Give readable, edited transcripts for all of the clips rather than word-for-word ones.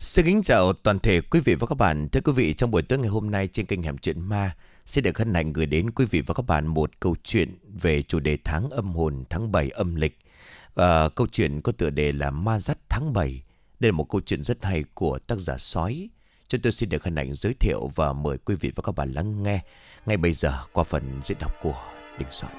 Xin kính chào toàn thể quý vị và các bạn. Thưa quý vị, trong buổi tối ngày hôm nay trên kênh Hẻm Chuyện Ma xin được hân hạnh gửi đến quý vị và các bạn một câu chuyện về chủ đề tháng âm hồn tháng 7 âm lịch. Câu chuyện có tựa đề là Ma Dắt tháng 7. Đây là một câu chuyện rất hay của tác giả Sói. Chúng tôi xin được hân hạnh giới thiệu và mời quý vị và các bạn lắng nghe ngay bây giờ qua phần diễn đọc của Đình Soạn.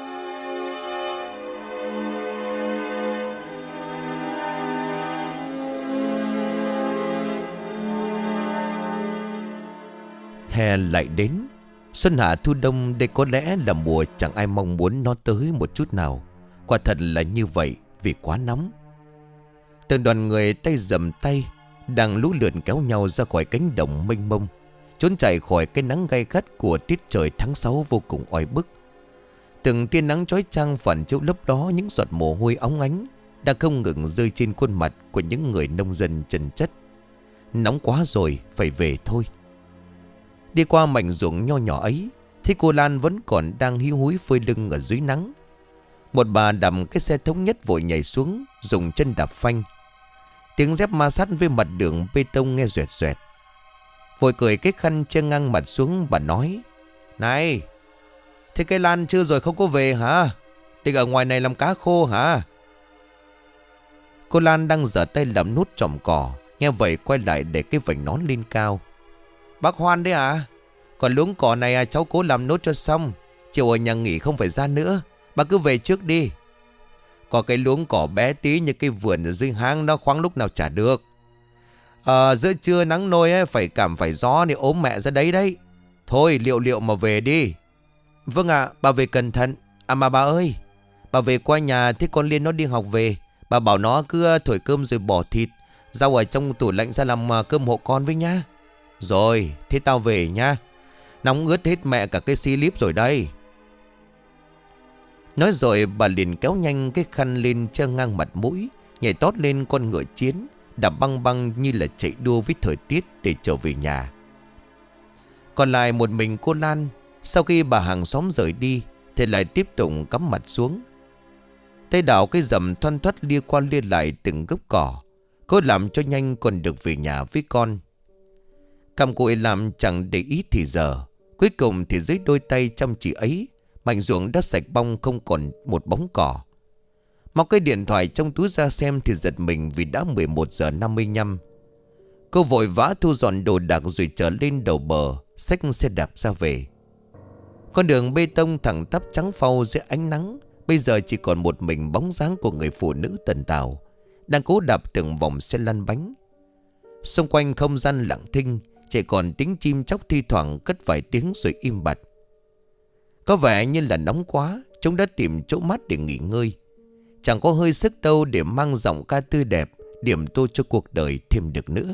Hè lại đến. Xuân hạ thu đông, đây có lẽ là mùa chẳng ai mong muốn nó tới một chút nào. Quả thật là như vậy vì quá nóng. Từng đoàn người tay dầm tay đang lũ lượt kéo nhau ra khỏi cánh đồng mênh mông, trốn chạy khỏi cái nắng gay gắt của tiết trời tháng 6 vô cùng oi bức. Từng tia nắng chói chang phản chiếu lấp đó những giọt mồ hôi óng ánh đang không ngừng rơi trên khuôn mặt của những người nông dân chân chất. Nóng quá rồi, phải về thôi. Đi qua mảnh ruộng nho nhỏ ấy thì cô Lan vẫn còn đang hí húi phơi lưng ở dưới nắng. Một bà đầm cái xe thống nhất vội nhảy xuống, dùng chân đạp phanh. Tiếng dép ma sát với mặt đường bê tông nghe doẹt doẹt. Vội cởi cái khăn che ngang mặt xuống, bà nói: "Này, thế cái Lan chưa rồi không có về hả? Định ở ngoài này làm cá khô hả?" Cô Lan đang giở tay làm nút chòm cỏ, nghe vậy quay lại để cái vành nón lên cao. "Bác Hoan đấy à? Còn luống cỏ này cháu cố làm nốt cho xong. Chiều ở nhà nghỉ không phải ra nữa. Bà cứ về trước đi. Có cái luống cỏ bé tí như cái vườn ở dưới hang đó khoáng lúc nào chả được. Giữa trưa nắng nôi ấy, phải cảm phải gió thì ốm mẹ ra đấy đấy. Thôi liệu liệu mà về đi." "Vâng ạ, bà về cẩn thận. À mà bà ơi, bà về qua nhà thế con Liên nó đi học về. Bà bảo nó cứ thổi cơm rồi bỏ thịt rau ở trong tủ lạnh ra làm cơm hộ con với nhá." "Rồi, thế tao về nhá. Nóng ướt hết mẹ cả cái slip rồi đây." Nói rồi bà liền kéo nhanh cái khăn lên che ngang mặt mũi, nhảy tót lên con ngựa chiến, đạp băng băng như là chạy đua với thời tiết để trở về nhà. Còn lại một mình cô Lan, sau khi bà hàng xóm rời đi thì lại tiếp tục cắm mặt xuống. Tay đảo cái dầm thoăn thoắt lia qua lia lại từng gốc cỏ. Cô làm cho nhanh còn được về nhà với con. Cầm cụi làm chẳng để ý thì giờ. Cuối cùng thì dưới đôi tay chăm chỉ ấy, mảnh ruộng đã sạch bong không còn một bóng cỏ. Móc cái điện thoại trong túi ra xem thì giật mình vì đã 11 giờ 55. Cô vội vã thu dọn đồ đạc rồi trở lên đầu bờ, xách xe đạp ra về. Con đường bê tông thẳng tắp trắng phau dưới ánh nắng, bây giờ chỉ còn một mình bóng dáng của người phụ nữ tần tào đang cố đạp từng vòng xe lăn bánh. Xung quanh không gian lặng thinh, chỉ còn tiếng chim chóc thi thoảng cất vài tiếng rồi im bặt. Có vẻ như là nóng quá, chúng đã tìm chỗ mát để nghỉ ngơi. Chẳng có hơi sức đâu để mang giọng ca tươi đẹp, điểm tô cho cuộc đời thêm được nữa.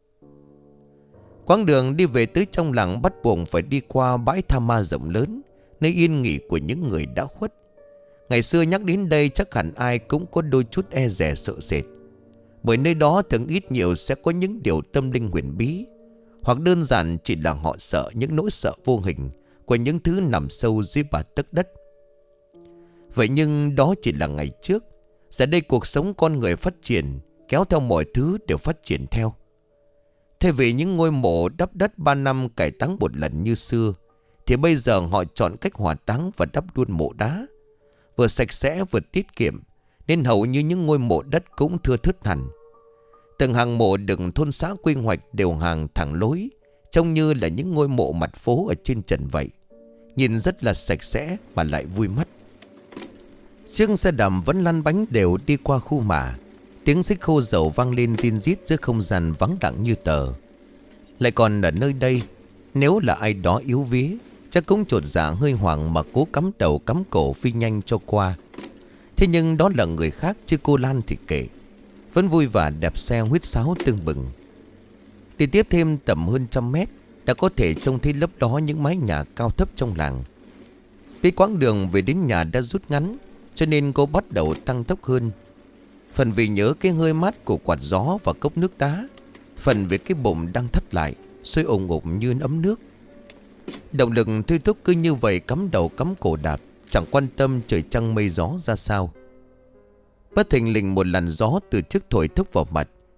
Quãng đường đi về tới trong làng bắt buộc phải đi qua bãi tha ma rộng lớn, nơi yên nghỉ của những người đã khuất. Ngày xưa nhắc đến đây chắc hẳn ai cũng có đôi chút e dè sợ sệt, bởi nơi đó thường ít nhiều sẽ có những điều tâm linh huyền bí, hoặc đơn giản chỉ là họ sợ những nỗi sợ vô hình của những thứ nằm sâu dưới bả tấc đất. Vậy nhưng đó chỉ là ngày trước. Giờ đây cuộc sống con người phát triển, kéo theo mọi thứ đều phát triển theo. Thay vì những ngôi mộ đắp đất 3 năm cải táng một lần như xưa, thì bây giờ họ chọn cách hỏa táng và đắp luôn mộ đá, vừa sạch sẽ vừa tiết kiệm, nên hầu như những ngôi mộ đất cũng thưa thớt hẳn. Từng hàng mộ được thôn xã quy hoạch đều hàng thẳng lối, trông như là những ngôi mộ mặt phố ở trên trần vậy. Nhìn rất là sạch sẽ mà lại vui mắt. Chiếc xe đạp vẫn lăn bánh đều đi qua khu mả. Tiếng xích khô dầu vang lên rin rít giữa không gian vắng lặng như tờ. Lại còn ở nơi đây, nếu là ai đó yếu vía, chắc cũng chột dạ hơi hoảng mà cố cắm đầu cắm cổ phi nhanh cho qua. Thế nhưng đó là người khác, chứ cô Lan thì kệ, vẫn vui và đạp xe huýt sáo tưng bừng. Đi tiếp thêm tầm hơn 100 mét, đã có thể trông thấy lấp đó những mái nhà cao thấp trong làng. Vì quãng đường về đến nhà đã rút ngắn, cho nên cô bắt đầu tăng tốc hơn. Phần vì nhớ cái hơi mát của quạt gió và cốc nước đá, phần vì cái bụng đang thắt lại, sôi ủng ục như ấm nước. Động lực thôi thúc cứ như vậy cắm đầu cắm cổ đạp, chẳng quan tâm trời trăng mây gió ra sao. Bất thình lình một làn gió từ trước thổi thốc vào mặt,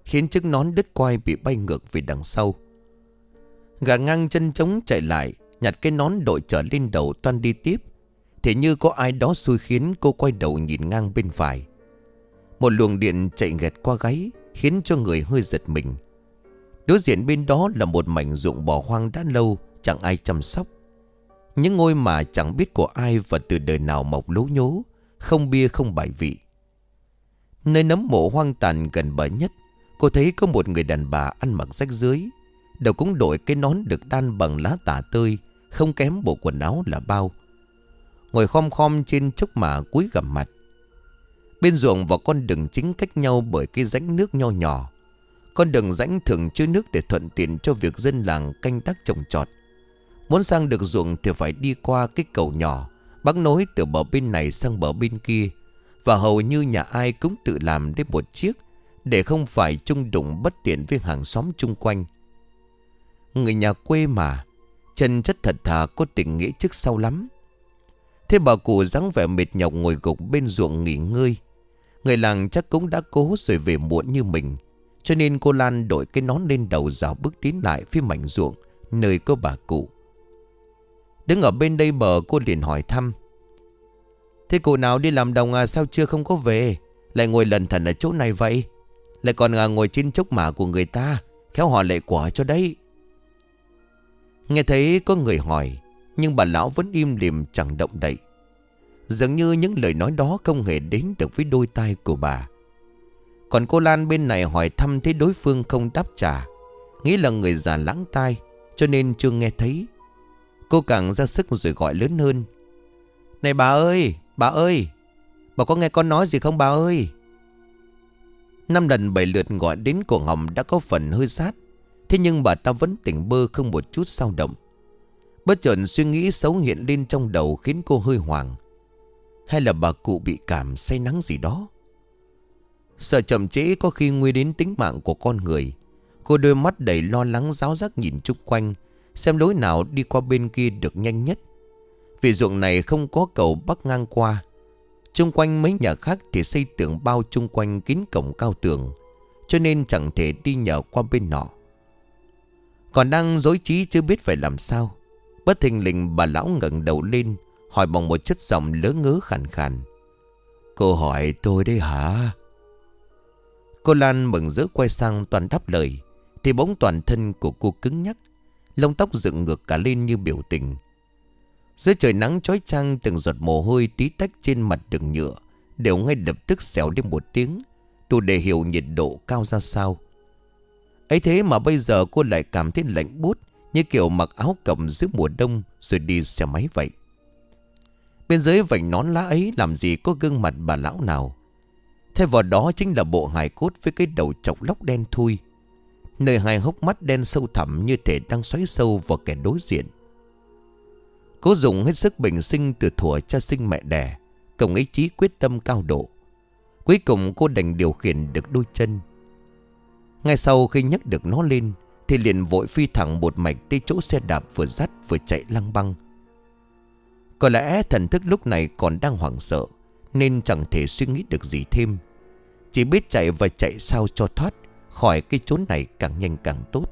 khiến chiếc nón đứt quai bị bay ngược về đằng sau. Gà ngang chân trống chạy lại, nhặt cái nón đội trở lên đầu toan đi tiếp, thì như có ai đó xui khiến cô quay đầu nhìn ngang bên phải. Một luồng điện chạy nghẹt qua gáy, khiến cho người hơi giật mình. Đối diện bên đó là một mảnh ruộng bỏ hoang đã lâu, chẳng ai chăm sóc. Những ngôi mà chẳng biết của ai và từ đời nào mọc lố nhố, không bia không bài vị. Nơi nấm mộ hoang tàn gần bờ nhất, cô thấy có một người đàn bà ăn mặc rách rưới, đầu cũng đội cái nón được đan bằng lá tả tơi, không kém bộ quần áo là bao. Ngồi khom khom trên chốc mả cúi gằm mặt. Bên ruộng và con đường chính cách nhau bởi cái rãnh nước nho nhỏ. Con đường rãnh thường chứa nước để thuận tiện cho việc dân làng canh tác trồng trọt. Muốn sang được ruộng thì phải đi qua cái cầu nhỏ bắc nối từ bờ bên này sang bờ bên kia, và hầu như nhà ai cũng tự làm đến một chiếc, để không phải chung đụng bất tiện với hàng xóm chung quanh. Người nhà quê mà, chân chất thật thà, có tình nghĩa trước sau lắm. Thế bà cụ dáng vẻ mệt nhọc ngồi gục bên ruộng nghỉ ngơi. Người làng chắc cũng đã cố rồi về muộn như mình, cho nên cô Lan đội cái nón lên đầu, dạo bước tiến lại phía mảnh ruộng nơi có bà cụ. Đứng ở bên đây bờ, cô liền hỏi thăm: "Thế cụ nào đi làm đồng à, sao chưa không có về, lại ngồi lẩn thẩn ở chỗ này vậy? Lại còn ngồi trên chốc mả của người ta, khéo họ lại quả cho đấy." Nghe thấy có người hỏi, nhưng bà lão vẫn im lìm chẳng động đậy. Dường như những lời nói đó không hề đến được với đôi tai của bà. Còn cô Lan bên này hỏi thăm, thấy đối phương không đáp trả, nghĩ là người già lãng tai, cho nên chưa nghe thấy. Cô càng ra sức rồi gọi lớn hơn: "Này bà ơi, bà ơi, bà có nghe con nói gì không bà ơi?" 5 lần 7 lượt gọi đến cổ họng đã có phần hơi sát. Thế nhưng bà ta vẫn tỉnh bơ, không một chút dao động. Bất chợt suy nghĩ xấu hiện lên trong đầu, khiến cô hơi hoảng. Hay là bà cụ bị cảm say nắng gì đó? Sợ chậm trễ có khi nguy đến tính mạng của con người, cô đôi mắt đầy lo lắng ráo rác nhìn chung quanh, xem lối nào đi qua bên kia được nhanh nhất. Vì ruộng này không có cầu bắc ngang qua. Chung quanh mấy nhà khác thì xây tường bao chung quanh kín cổng cao tường, cho nên chẳng thể đi nhờ qua bên nọ. Còn đang rối trí chưa biết phải làm sao, bất thình lình bà lão ngẩng đầu lên, hỏi bằng một chất giọng lớ ngớ khàn khàn: "Cô hỏi tôi đấy hả?" Cô Lan mừng rỡ quay sang toàn đáp lời, thì bỗng toàn thân của cô cứng nhắc, lông tóc dựng ngược cả lên như biểu tình. Dưới trời nắng chói chang, từng giọt mồ hôi tí tách trên mặt đường nhựa đều ngay lập tức xèo lên một tiếng, đủ để hiểu nhiệt độ cao ra sao. Ấy thế mà bây giờ cô lại cảm thấy lạnh buốt, như kiểu mặc áo cộc giữa mùa đông rồi đi xe máy vậy. Bên dưới vành nón lá ấy làm gì có gương mặt bà lão nào. Thay vào đó chính là bộ hài cốt với cái đầu chọc lóc đen thui, nơi hai hốc mắt đen sâu thẳm như thể đang xoáy sâu vào kẻ đối diện. Cố dùng hết sức bình sinh từ thuở cha sinh mẹ đẻ, cộng ý chí quyết tâm cao độ, cuối cùng cô đành điều khiển được đôi chân. Ngay sau khi nhấc được nó lên thì liền vội phi thẳng một mạch tới chỗ xe đạp vừa dắt vừa chạy lăng băng. Có lẽ thần thức lúc này còn đang hoảng sợ, nên chẳng thể suy nghĩ được gì thêm, chỉ biết chạy và chạy sao cho thoát khỏi cái chốn này càng nhanh càng tốt.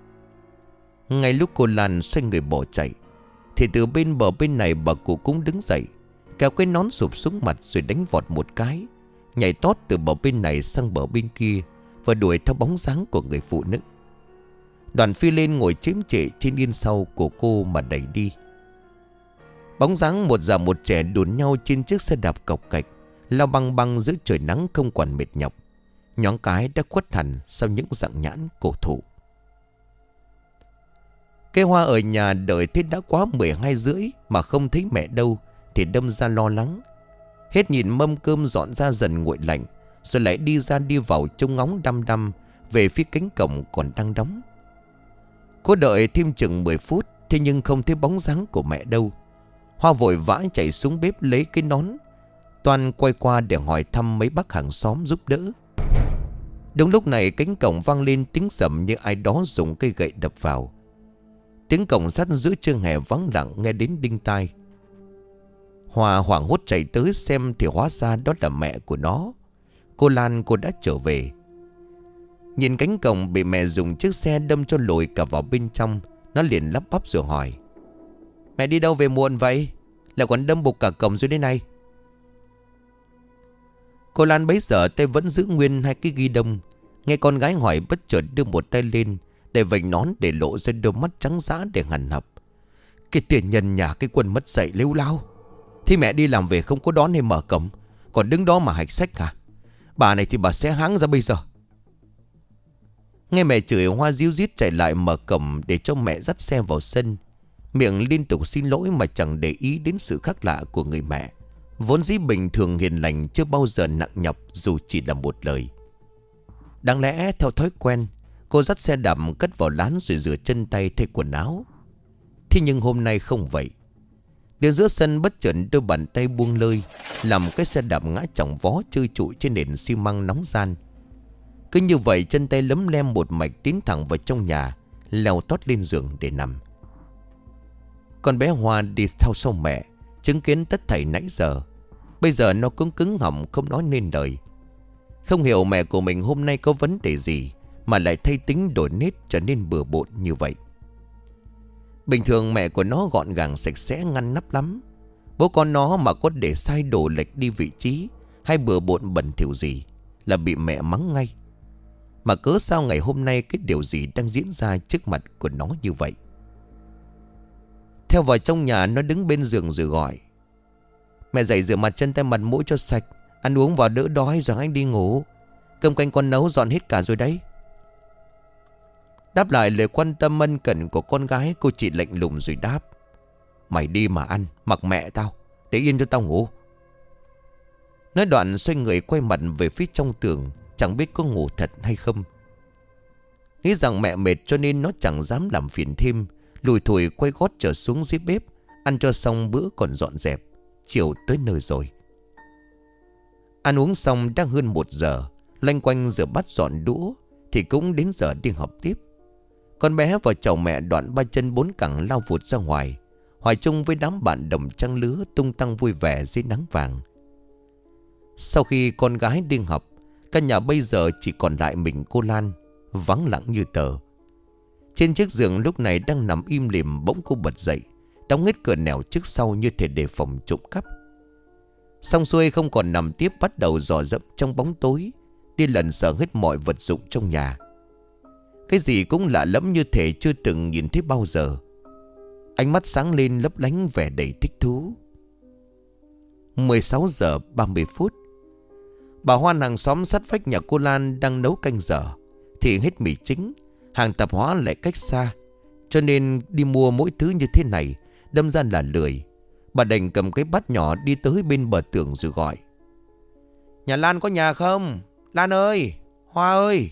Ngay lúc cô Lan xoay người bỏ chạy thì từ bên bờ bên này bà cụ cũng đứng dậy, kéo cái nón sụp xuống mặt rồi đánh vọt một cái, nhảy tót từ bờ bên này sang bờ bên kia và đuổi theo bóng dáng của người phụ nữ. Đoàn phi lên ngồi chiếm trệ trên yên sau của cô mà đẩy đi. Bóng dáng một già một trẻ đùn nhau trên chiếc xe đạp cộc cạch, lao băng băng giữa trời nắng không quản mệt nhọc, nhoáng cái đã khuất hẳn sau những rặng nhãn cổ thụ. Cây Hoa ở nhà đợi thế đã quá 12 rưỡi mà không thấy mẹ đâu thì đâm ra lo lắng. Hết nhìn mâm cơm dọn ra dần nguội lạnh, rồi lại đi ra đi vào trông ngóng đăm đăm về phía cánh cổng còn đang đóng. Cô đợi thêm chừng 10 phút, thế nhưng không thấy bóng dáng của mẹ đâu. Hoa vội vã chạy xuống bếp lấy cái nón, toàn quay qua để hỏi thăm mấy bác hàng xóm giúp đỡ. Đúng lúc này cánh cổng vang lên tiếng sầm như ai đó dùng cây gậy đập vào. Tiếng cổng sắt giữa trưa hè vắng lặng nghe đến đinh tai. Hoa hoảng hốt chạy tới xem thì hóa ra đó là mẹ của nó. Cô Lan, cô đã trở về. Nhìn cánh cổng bị mẹ dùng chiếc xe đâm cho lồi cả vào bên trong, nó liền lắp bắp rồi hỏi: Mẹ đi đâu về muộn vậy? Lại còn đâm bục cả cổng rồi đây này. Cô Lan bấy giờ tay vẫn giữ nguyên hai cái ghi đông. Nghe con gái hỏi bất chợt đưa một tay lên để vành nón, để lộ ra đôi mắt trắng dã để hằn học. Cái tiền nhân nhà cái quân mất dạy lêu lao. Thì mẹ đi làm về không có đón hay mở cổng, còn đứng đó mà hạch sách hả? Bà này thì bà sẽ háng ra bây giờ. Nghe mẹ chửi, Hoa díu dít chạy lại mở cổng để cho mẹ dắt xe vào sân, miệng liên tục xin lỗi mà chẳng để ý đến sự khác lạ của người mẹ. Vốn dĩ bình thường hiền lành, chưa bao giờ nặng nhọc dù chỉ là một lời. Đáng lẽ theo thói quen, cô dắt xe đạp cất vào lán rồi rửa chân tay thay quần áo. Thế nhưng hôm nay không vậy. Đến giữa sân bất chợt đôi bàn tay buông lơi, làm cái xe đạp ngã chỏng vó trơ trụi trên nền xi măng nóng gian. Cứ như vậy chân tay lấm lem một mạch tiến thẳng vào trong nhà, leo tót lên giường để nằm. Con bé Hoa đi theo sau mẹ, chứng kiến tất thảy nãy giờ. Bây giờ nó cũng cứng họng không nói nên lời. Không hiểu mẹ của mình hôm nay có vấn đề gì mà lại thay tính đổi nết trở nên bừa bộn như vậy. Bình thường mẹ của nó gọn gàng sạch sẽ ngăn nắp lắm. Bố con nó mà có để sai đồ lệch đi vị trí hay bừa bộn bẩn thỉu gì là bị mẹ mắng ngay. Mà cớ sao ngày hôm nay cái điều gì đang diễn ra trước mặt của nó như vậy? Theo vào trong nhà, nó đứng bên giường rồi gọi: Mẹ dậy rửa mặt chân tay mặt mũi cho sạch, ăn uống vào đỡ đói rồi anh đi ngủ. Cơm canh con nấu dọn hết cả rồi đấy. Đáp lại lời quan tâm ân cần của con gái, cô chị lạnh lùng rồi đáp: Mày đi mà ăn, mặc mẹ tao, để yên cho tao ngủ. Nói đoạn xoay người quay mặt về phía trong tường, chẳng biết có ngủ thật hay không. Nghĩ rằng mẹ mệt cho nên nó chẳng dám làm phiền thêm, lùi thủi quay gót trở xuống dưới bếp, ăn cho xong bữa còn dọn dẹp. Chiều tới nơi rồi. Ăn uống xong đã hơn 1 giờ, loanh quanh rửa bát dọn đũa thì cũng đến giờ đi học tiếp. Con bé và chồng mẹ đoạn 3 chân 4 cẳng lao vụt ra ngoài, hòa chung với đám bạn đồng trang lứa tung tăng vui vẻ dưới nắng vàng. Sau khi con gái đi học, căn nhà bây giờ chỉ còn lại mình cô Lan, vắng lặng như tờ. Trên chiếc giường lúc này đang nằm im lìm, bỗng cô bật dậy, đóng hết cửa nẻo trước sau như thể đề phòng trộm cắp. Xong xuôi không còn nằm tiếp, bắt đầu dò dẫm trong bóng tối, đi lần sờ hết mọi vật dụng trong nhà. Cái gì cũng lạ lẫm như thể chưa từng nhìn thấy bao giờ. Ánh mắt sáng lên lấp lánh vẻ đầy thích thú. 16 giờ 30 phút. Bà Hoan hàng xóm sát vách nhà cô Lan đang nấu canh dở thì hết mì chính. Hàng tạp hóa lại cách xa, cho nên đi mua mỗi thứ như thế này đâm ra là lười. Bà đành cầm cái bát nhỏ đi tới bên bờ tường rồi gọi: Nhà Lan có nhà không? Lan ơi, Hoa ơi.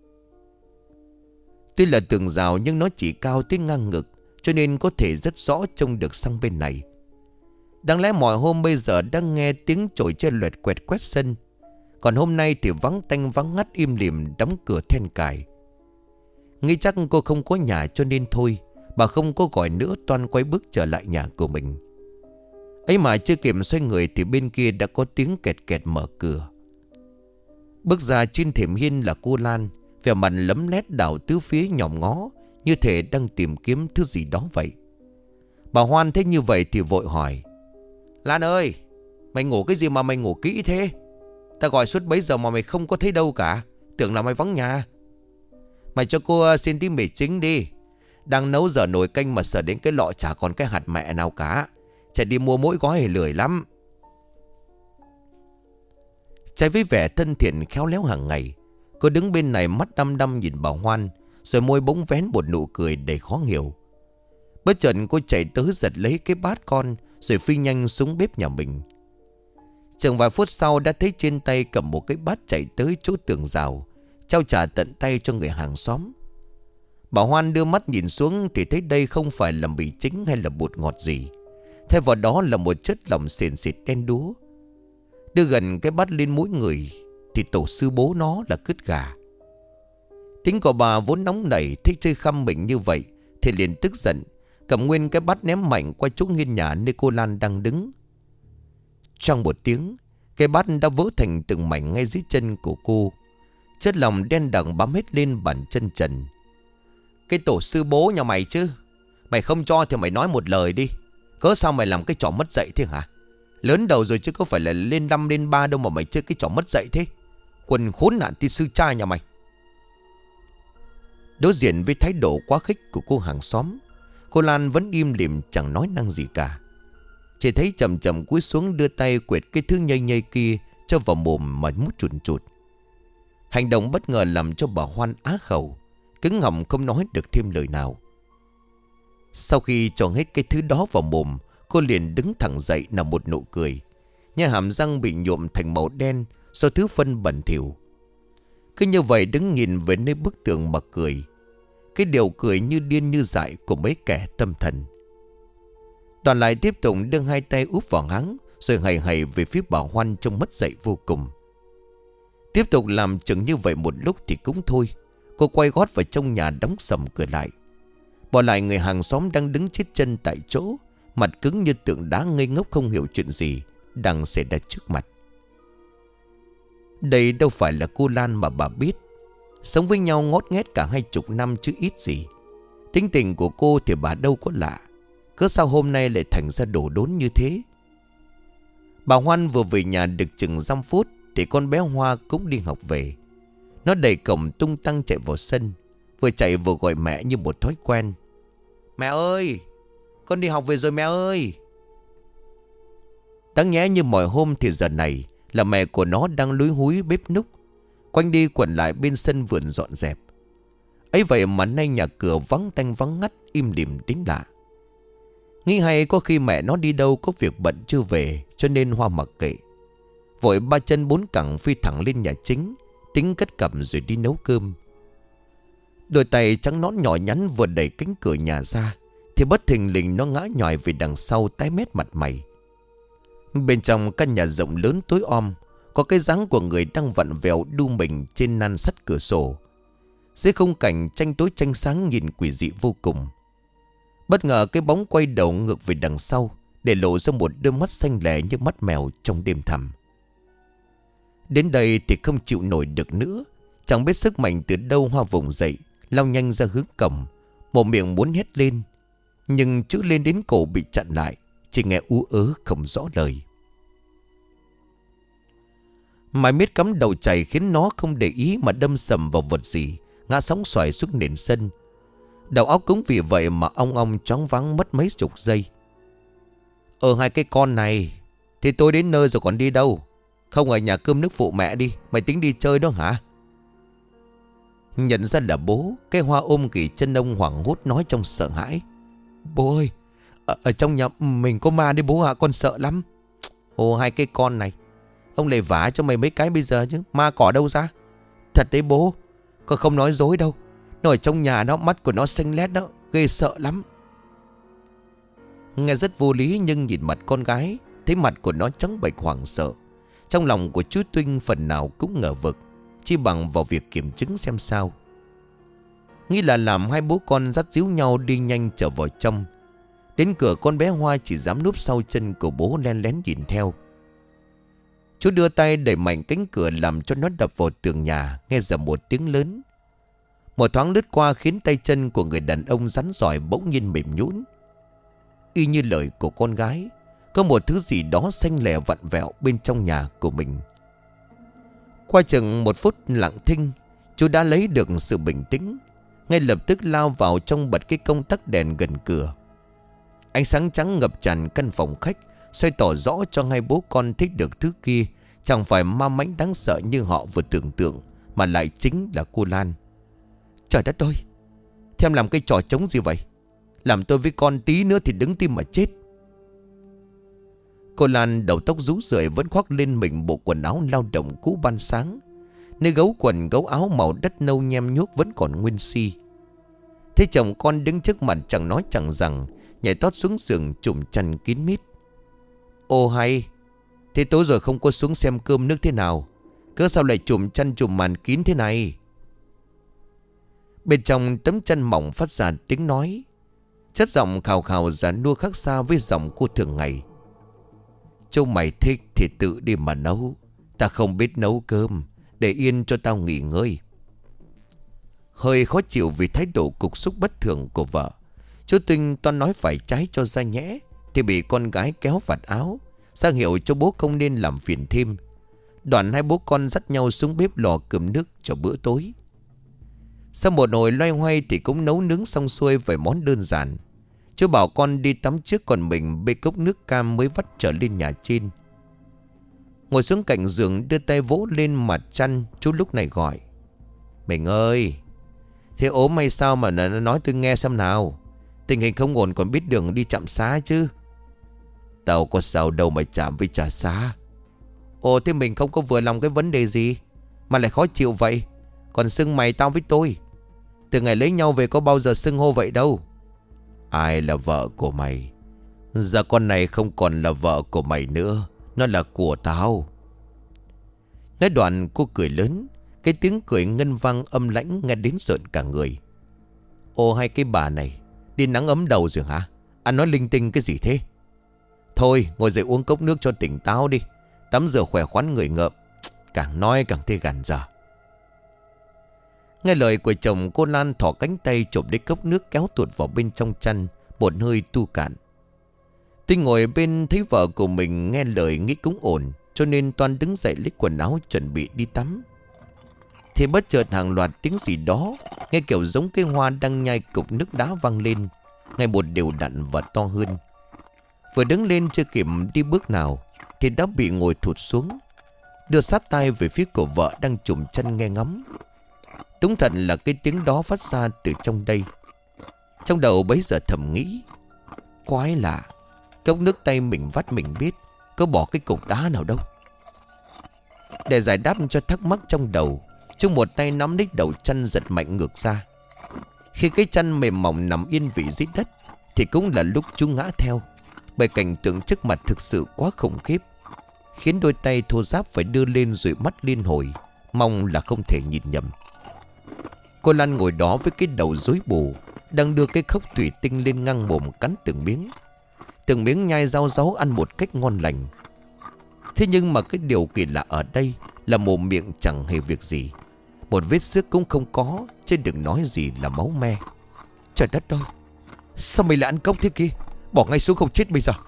Tuy là tường rào nhưng nó chỉ cao tới ngang ngực, cho nên có thể rất rõ trông được sang bên này. Đáng lẽ mọi hôm bây giờ đang nghe tiếng chổi chơi loẹt quẹt quét sân, còn hôm nay thì vắng tanh vắng ngắt im lìm, đóng cửa then cài. Nghĩ chắc cô không có nhà cho nên thôi, bà không có gọi nữa, toan quay bước trở lại nhà của mình. Ấy mà chưa kịp xoay người thì bên kia đã có tiếng kẹt kẹt mở cửa. Bước ra trên thềm hiên là cô Lan, vẻ mặt lấm lét đảo tứ phía nhòm ngó, như thể đang tìm kiếm thứ gì đó vậy. Bà Hoan thấy như vậy thì vội hỏi: Lan ơi, mày ngủ cái gì mà mày ngủ kỹ thế? Ta gọi suốt bấy giờ mà mày không có thấy đâu cả, tưởng là mày vắng nhà. Mày cho cô xin tí mì chính đi. Đang nấu dở nồi canh mà sợ đến cái lọ chả còn cái hạt mẹ nào cả. Chạy đi mua mỗi gói thì lười lắm. Trái với vẻ thân thiện khéo léo hàng ngày, cô đứng bên này mắt đăm đăm nhìn bà Hoan, rồi môi bỗng vén một nụ cười đầy khó hiểu. Bất chợt cô chạy tới giật lấy cái bát con, rồi phi nhanh xuống bếp nhà mình. Chừng vài phút sau đã thấy trên tay cầm một cái bát chạy tới chỗ tường rào, trao trả tận tay cho người hàng xóm. Bà Hoan đưa mắt nhìn xuống thì thấy đây không phải là mì chính hay là bột ngọt gì, thay vào đó là một chất lỏng sền sệt đen đúa. Đưa gần cái bát lên mũi người thì tổ sư bố nó là cứt gà. Tính của bà vốn nóng nảy, thích chơi khăm mình như vậy thì liền tức giận, cầm nguyên cái bát ném mạnh qua chỗ hiên nhà nơi cô Lan đang đứng. Trong một tiếng, cái bát đã vỡ thành từng mảnh ngay dưới chân của cô. Chất lòng đen đằng bám hết lên bàn chân trần. Cái tổ sư bố nhà mày chứ. Mày không cho thì mày nói một lời đi. Cớ sao mày làm cái trò mất dạy thế hả? Lớn đầu rồi chứ có phải là lên 5 lên 3 đâu mà mày chơi cái trò mất dạy thế. Quần khốn nạn tí sư cha nhà mày. Đối diện với thái độ quá khích của cô hàng xóm, cô Lan vẫn im lìm chẳng nói năng gì cả. Chỉ thấy chậm chậm cúi xuống đưa tay quệt cái thứ nhây nhây kia cho vào mồm mà mút chùn chụt. Hành động bất ngờ làm cho bà Hoan á khẩu, cứng họng không nói được thêm lời nào. Sau khi cho hết cái thứ đó vào mồm, cô liền đứng thẳng dậy nằm một nụ cười. Nhà hàm răng bị nhuộm thành màu đen do thứ phân bẩn thỉu. Cứ như vậy đứng nhìn về nơi bức tường mà cười. Cái điều cười như điên như dại của mấy kẻ tâm thần. Đoàn lại tiếp tục đưa hai tay úp vào háng, rồi hầy hầy về phía bà Hoan trông mất dạy vô cùng. Tiếp tục làm chừng như vậy một lúc thì cũng thôi. Cô quay gót vào trong nhà đóng sầm cửa lại, bỏ lại người hàng xóm đang đứng chết chân tại chỗ, mặt cứng như tượng đá ngây ngốc không hiểu chuyện gì đang xảy ra trước mặt. Đây đâu phải là cô Lan mà bà biết. Sống với nhau ngót nghét cả 20 năm chứ ít gì. Tính tình của cô thì bà đâu có lạ. Cớ sao hôm nay lại thành ra đổ đốn như thế? Bà Hoan vừa về nhà được chừng 5 phút thì con bé Hoa cũng đi học về. Nó đẩy cổng tung tăng chạy vào sân, vừa chạy vừa gọi mẹ như một thói quen. Mẹ ơi, con đi học về rồi mẹ ơi. Đáng nhẽ như mọi hôm thì giờ này là mẹ của nó đang lúi húi bếp núc, quanh đi quẩn lại bên sân vườn dọn dẹp. Ấy vậy mà nay nhà cửa vắng tanh vắng ngắt, im lìm đến lạ. Nghĩ hay có khi mẹ nó đi đâu có việc bận chưa về, cho nên Hoa mặc kệ, vội ba chân bốn cẳng phi thẳng lên nhà chính, tính cất cặp rồi đi nấu cơm. Đôi tay trắng nõn nhỏ nhắn vừa đẩy cánh cửa nhà ra thì bất thình lình nó ngã nhòi về đằng sau, tái mét mặt mày. Bên trong căn nhà rộng lớn tối om, có cái dáng của người đang vặn vẹo đu mình trên nan sắt cửa sổ. Dưới khung cảnh tranh tối tranh sáng nhìn quỷ dị vô cùng. Bất ngờ cái bóng quay đầu ngược về đằng sau, để lộ ra một đôi mắt xanh lẻ như mắt mèo trong đêm thẳm. Đến đây thì không chịu nổi được nữa, chẳng biết sức mạnh từ đâu Hoa vùng dậy, lao nhanh ra hướng cổng, một miệng muốn hét lên, nhưng chữ lên đến cổ bị chặn lại, chỉ nghe ú ớ không rõ lời. Mãi miết cắm đầu chảy khiến nó không để ý mà đâm sầm vào vật gì, ngã sóng xoài xuống nền sân. Đầu óc cũng vì vậy mà ong ong choáng váng mất mấy chục giây. Hai cái con này, thì tôi đến nơi rồi còn đi đâu? Không ở nhà cơm nước phụ mẹ đi, mày tính đi chơi đó hả? Nhận ra là bố, cái Hoa ôm ghì chân ông hoảng hốt nói trong sợ hãi. Bố ơi, ở trong nhà mình có ma đấy bố ạ, con sợ lắm. Hai cái con này, ông lại vả cho mày mấy cái bây giờ chứ, ma cỏ đâu ra? Thật đấy bố, con không nói dối đâu. Nó ở trong nhà đó, mắt của nó xanh lét đó, ghê sợ lắm. Nghe rất vô lý nhưng nhìn mặt con gái, thấy mặt của nó trắng bệch hoảng sợ, trong lòng của chú Tuynh phần nào cũng ngờ vực, chi bằng vào việc kiểm chứng xem sao. Nghĩ là làm hai bố con dắt díu nhau đi nhanh trở vào trong. Đến cửa con bé Hoa chỉ dám núp sau chân của bố len lén nhìn theo. Chú đưa tay đẩy mạnh cánh cửa làm cho nó đập vào tường nhà, nghe rầm một tiếng lớn. Một thoáng lướt qua khiến tay chân của người đàn ông rắn giỏi bỗng nhiên mềm nhũn. Y như lời của con gái, có một thứ gì đó xanh lẻ vặn vẹo bên trong nhà của mình. Qua chừng 1 phút lặng thinh, chú đã lấy được sự bình tĩnh, ngay lập tức lao vào trong bật cái công tắc đèn gần cửa. Ánh sáng trắng ngập tràn căn phòng khách, xoay tỏ rõ cho hai bố con thấy được thứ kia chẳng phải ma mãnh đáng sợ như họ vừa tưởng tượng, mà lại chính là cô Lan. Trời đất ơi, thế em làm cái trò trống gì vậy? Làm tôi với con tí nữa thì đứng tim mà chết. Cô Lan đầu tóc rú rượi vẫn khoác lên mình bộ quần áo lao động cũ ban sáng, nơi gấu quần gấu áo màu đất nâu nhem nhuốc vẫn còn nguyên si. Thế chồng con đứng trước mặt chẳng nói chẳng rằng, nhảy tót xuống giường trùm chăn kín mít. Hay, thế tối rồi không có xuống xem cơm nước thế nào, cớ sao lại trùm chăn trùm màn kín thế này? Bên trong tấm chăn mỏng phát ra tiếng nói, chất giọng khào khào già nua khác xa với giọng cô thường ngày. Châu mày thích thì tự đi mà nấu, ta không biết nấu cơm, Để yên cho tao nghỉ ngơi. Hơi khó chịu vì thái độ cục xúc bất thường của vợ, chú Tinh toan nói phải trái cho ra nhẽ, thì bị con gái kéo vạt áo, ra hiệu cho bố không nên làm phiền thêm. Đoạn hai bố con dắt nhau xuống bếp lò cơm nước cho bữa tối. Sau một hồi loay hoay thì cũng nấu nướng xong xuôi vài món đơn giản. Chú bảo con đi tắm trước, còn mình bê cốc nước cam mới vắt trở lên nhà trên. Ngồi xuống cạnh giường đưa tay vỗ lên mặt chăn, chú lúc này gọi: Mình ơi, thế ốm hay sao mà nó nói tôi nghe xem nào. Tình hình không ổn còn biết đường đi trạm xá chứ. Tao có sao đâu mà chạm với trà xá. Ồ, thế mình không có vừa lòng cái vấn đề gì mà lại khó chịu vậy? Còn xưng mày tao với tôi. Từ ngày lấy nhau về có bao giờ xưng hô vậy đâu. Ai là vợ của mày? Giờ con này không còn là vợ của mày nữa, nó là của tao. Nói đoạn cô cười lớn. Cái tiếng cười ngân vang âm lãnh nghe đến rợn cả người. Ồ, hai cái bà này đi nắng ấm đầu rồi hả? Anh nói linh tinh cái gì thế? Thôi ngồi dậy uống cốc nước cho tỉnh táo đi. Tắm rửa khỏe khoắn người ngợm. Càng nói càng thấy gàn dở. Nghe lời của chồng, cô Lan thỏ cánh tay chộp lấy cốc nước kéo tuột vào bên trong chăn, một hơi tu cạn. Tinh ngồi bên thấy vợ của mình nghe lời nghĩ cũng ổn, cho nên toan đứng dậy lấy quần áo chuẩn bị đi tắm. Thì bất chợt hàng loạt tiếng gì đó, nghe kiểu giống cây hoa đang nhai cục nước đá vang lên, ngày một đều đặn và to hơn. Vừa đứng lên chưa kịp đi bước nào thì đã bị ngồi thụt xuống, đưa sát tai về phía của vợ đang chùm chân nghe ngắm. Đúng thật là cái tiếng đó phát ra từ trong đây. Trong đầu bấy giờ thầm nghĩ: quái lạ, cốc nước tay mình vắt mình biết, có bỏ cái cục đá nào đâu. Để giải đáp cho thắc mắc trong đầu, chú một tay nắm lấy đầu chân giật mạnh ngược ra. Khi cái chân mềm mỏng nằm yên vị dưới đất thì cũng là lúc chú ngã theo, bởi cảnh tượng trước mặt thực sự quá khủng khiếp, khiến đôi tay thô ráp phải đưa lên dụi mắt liên hồi, mong là không thể nhìn nhầm. Cô Lan ngồi đó với cái đầu rối bù, đang đưa cái khốc thủy tinh lên ngang mồm cắn từng miếng. Từng miếng nhai rau ráu ăn một cách ngon lành. Thế nhưng mà cái điều kỳ lạ ở đây là mồm miệng chẳng hề việc gì, một vết xước cũng không có, chứ đừng nói gì là máu me. Trời đất ơi, sao mày lại ăn cốc thế kia? Bỏ ngay xuống không chết bây giờ.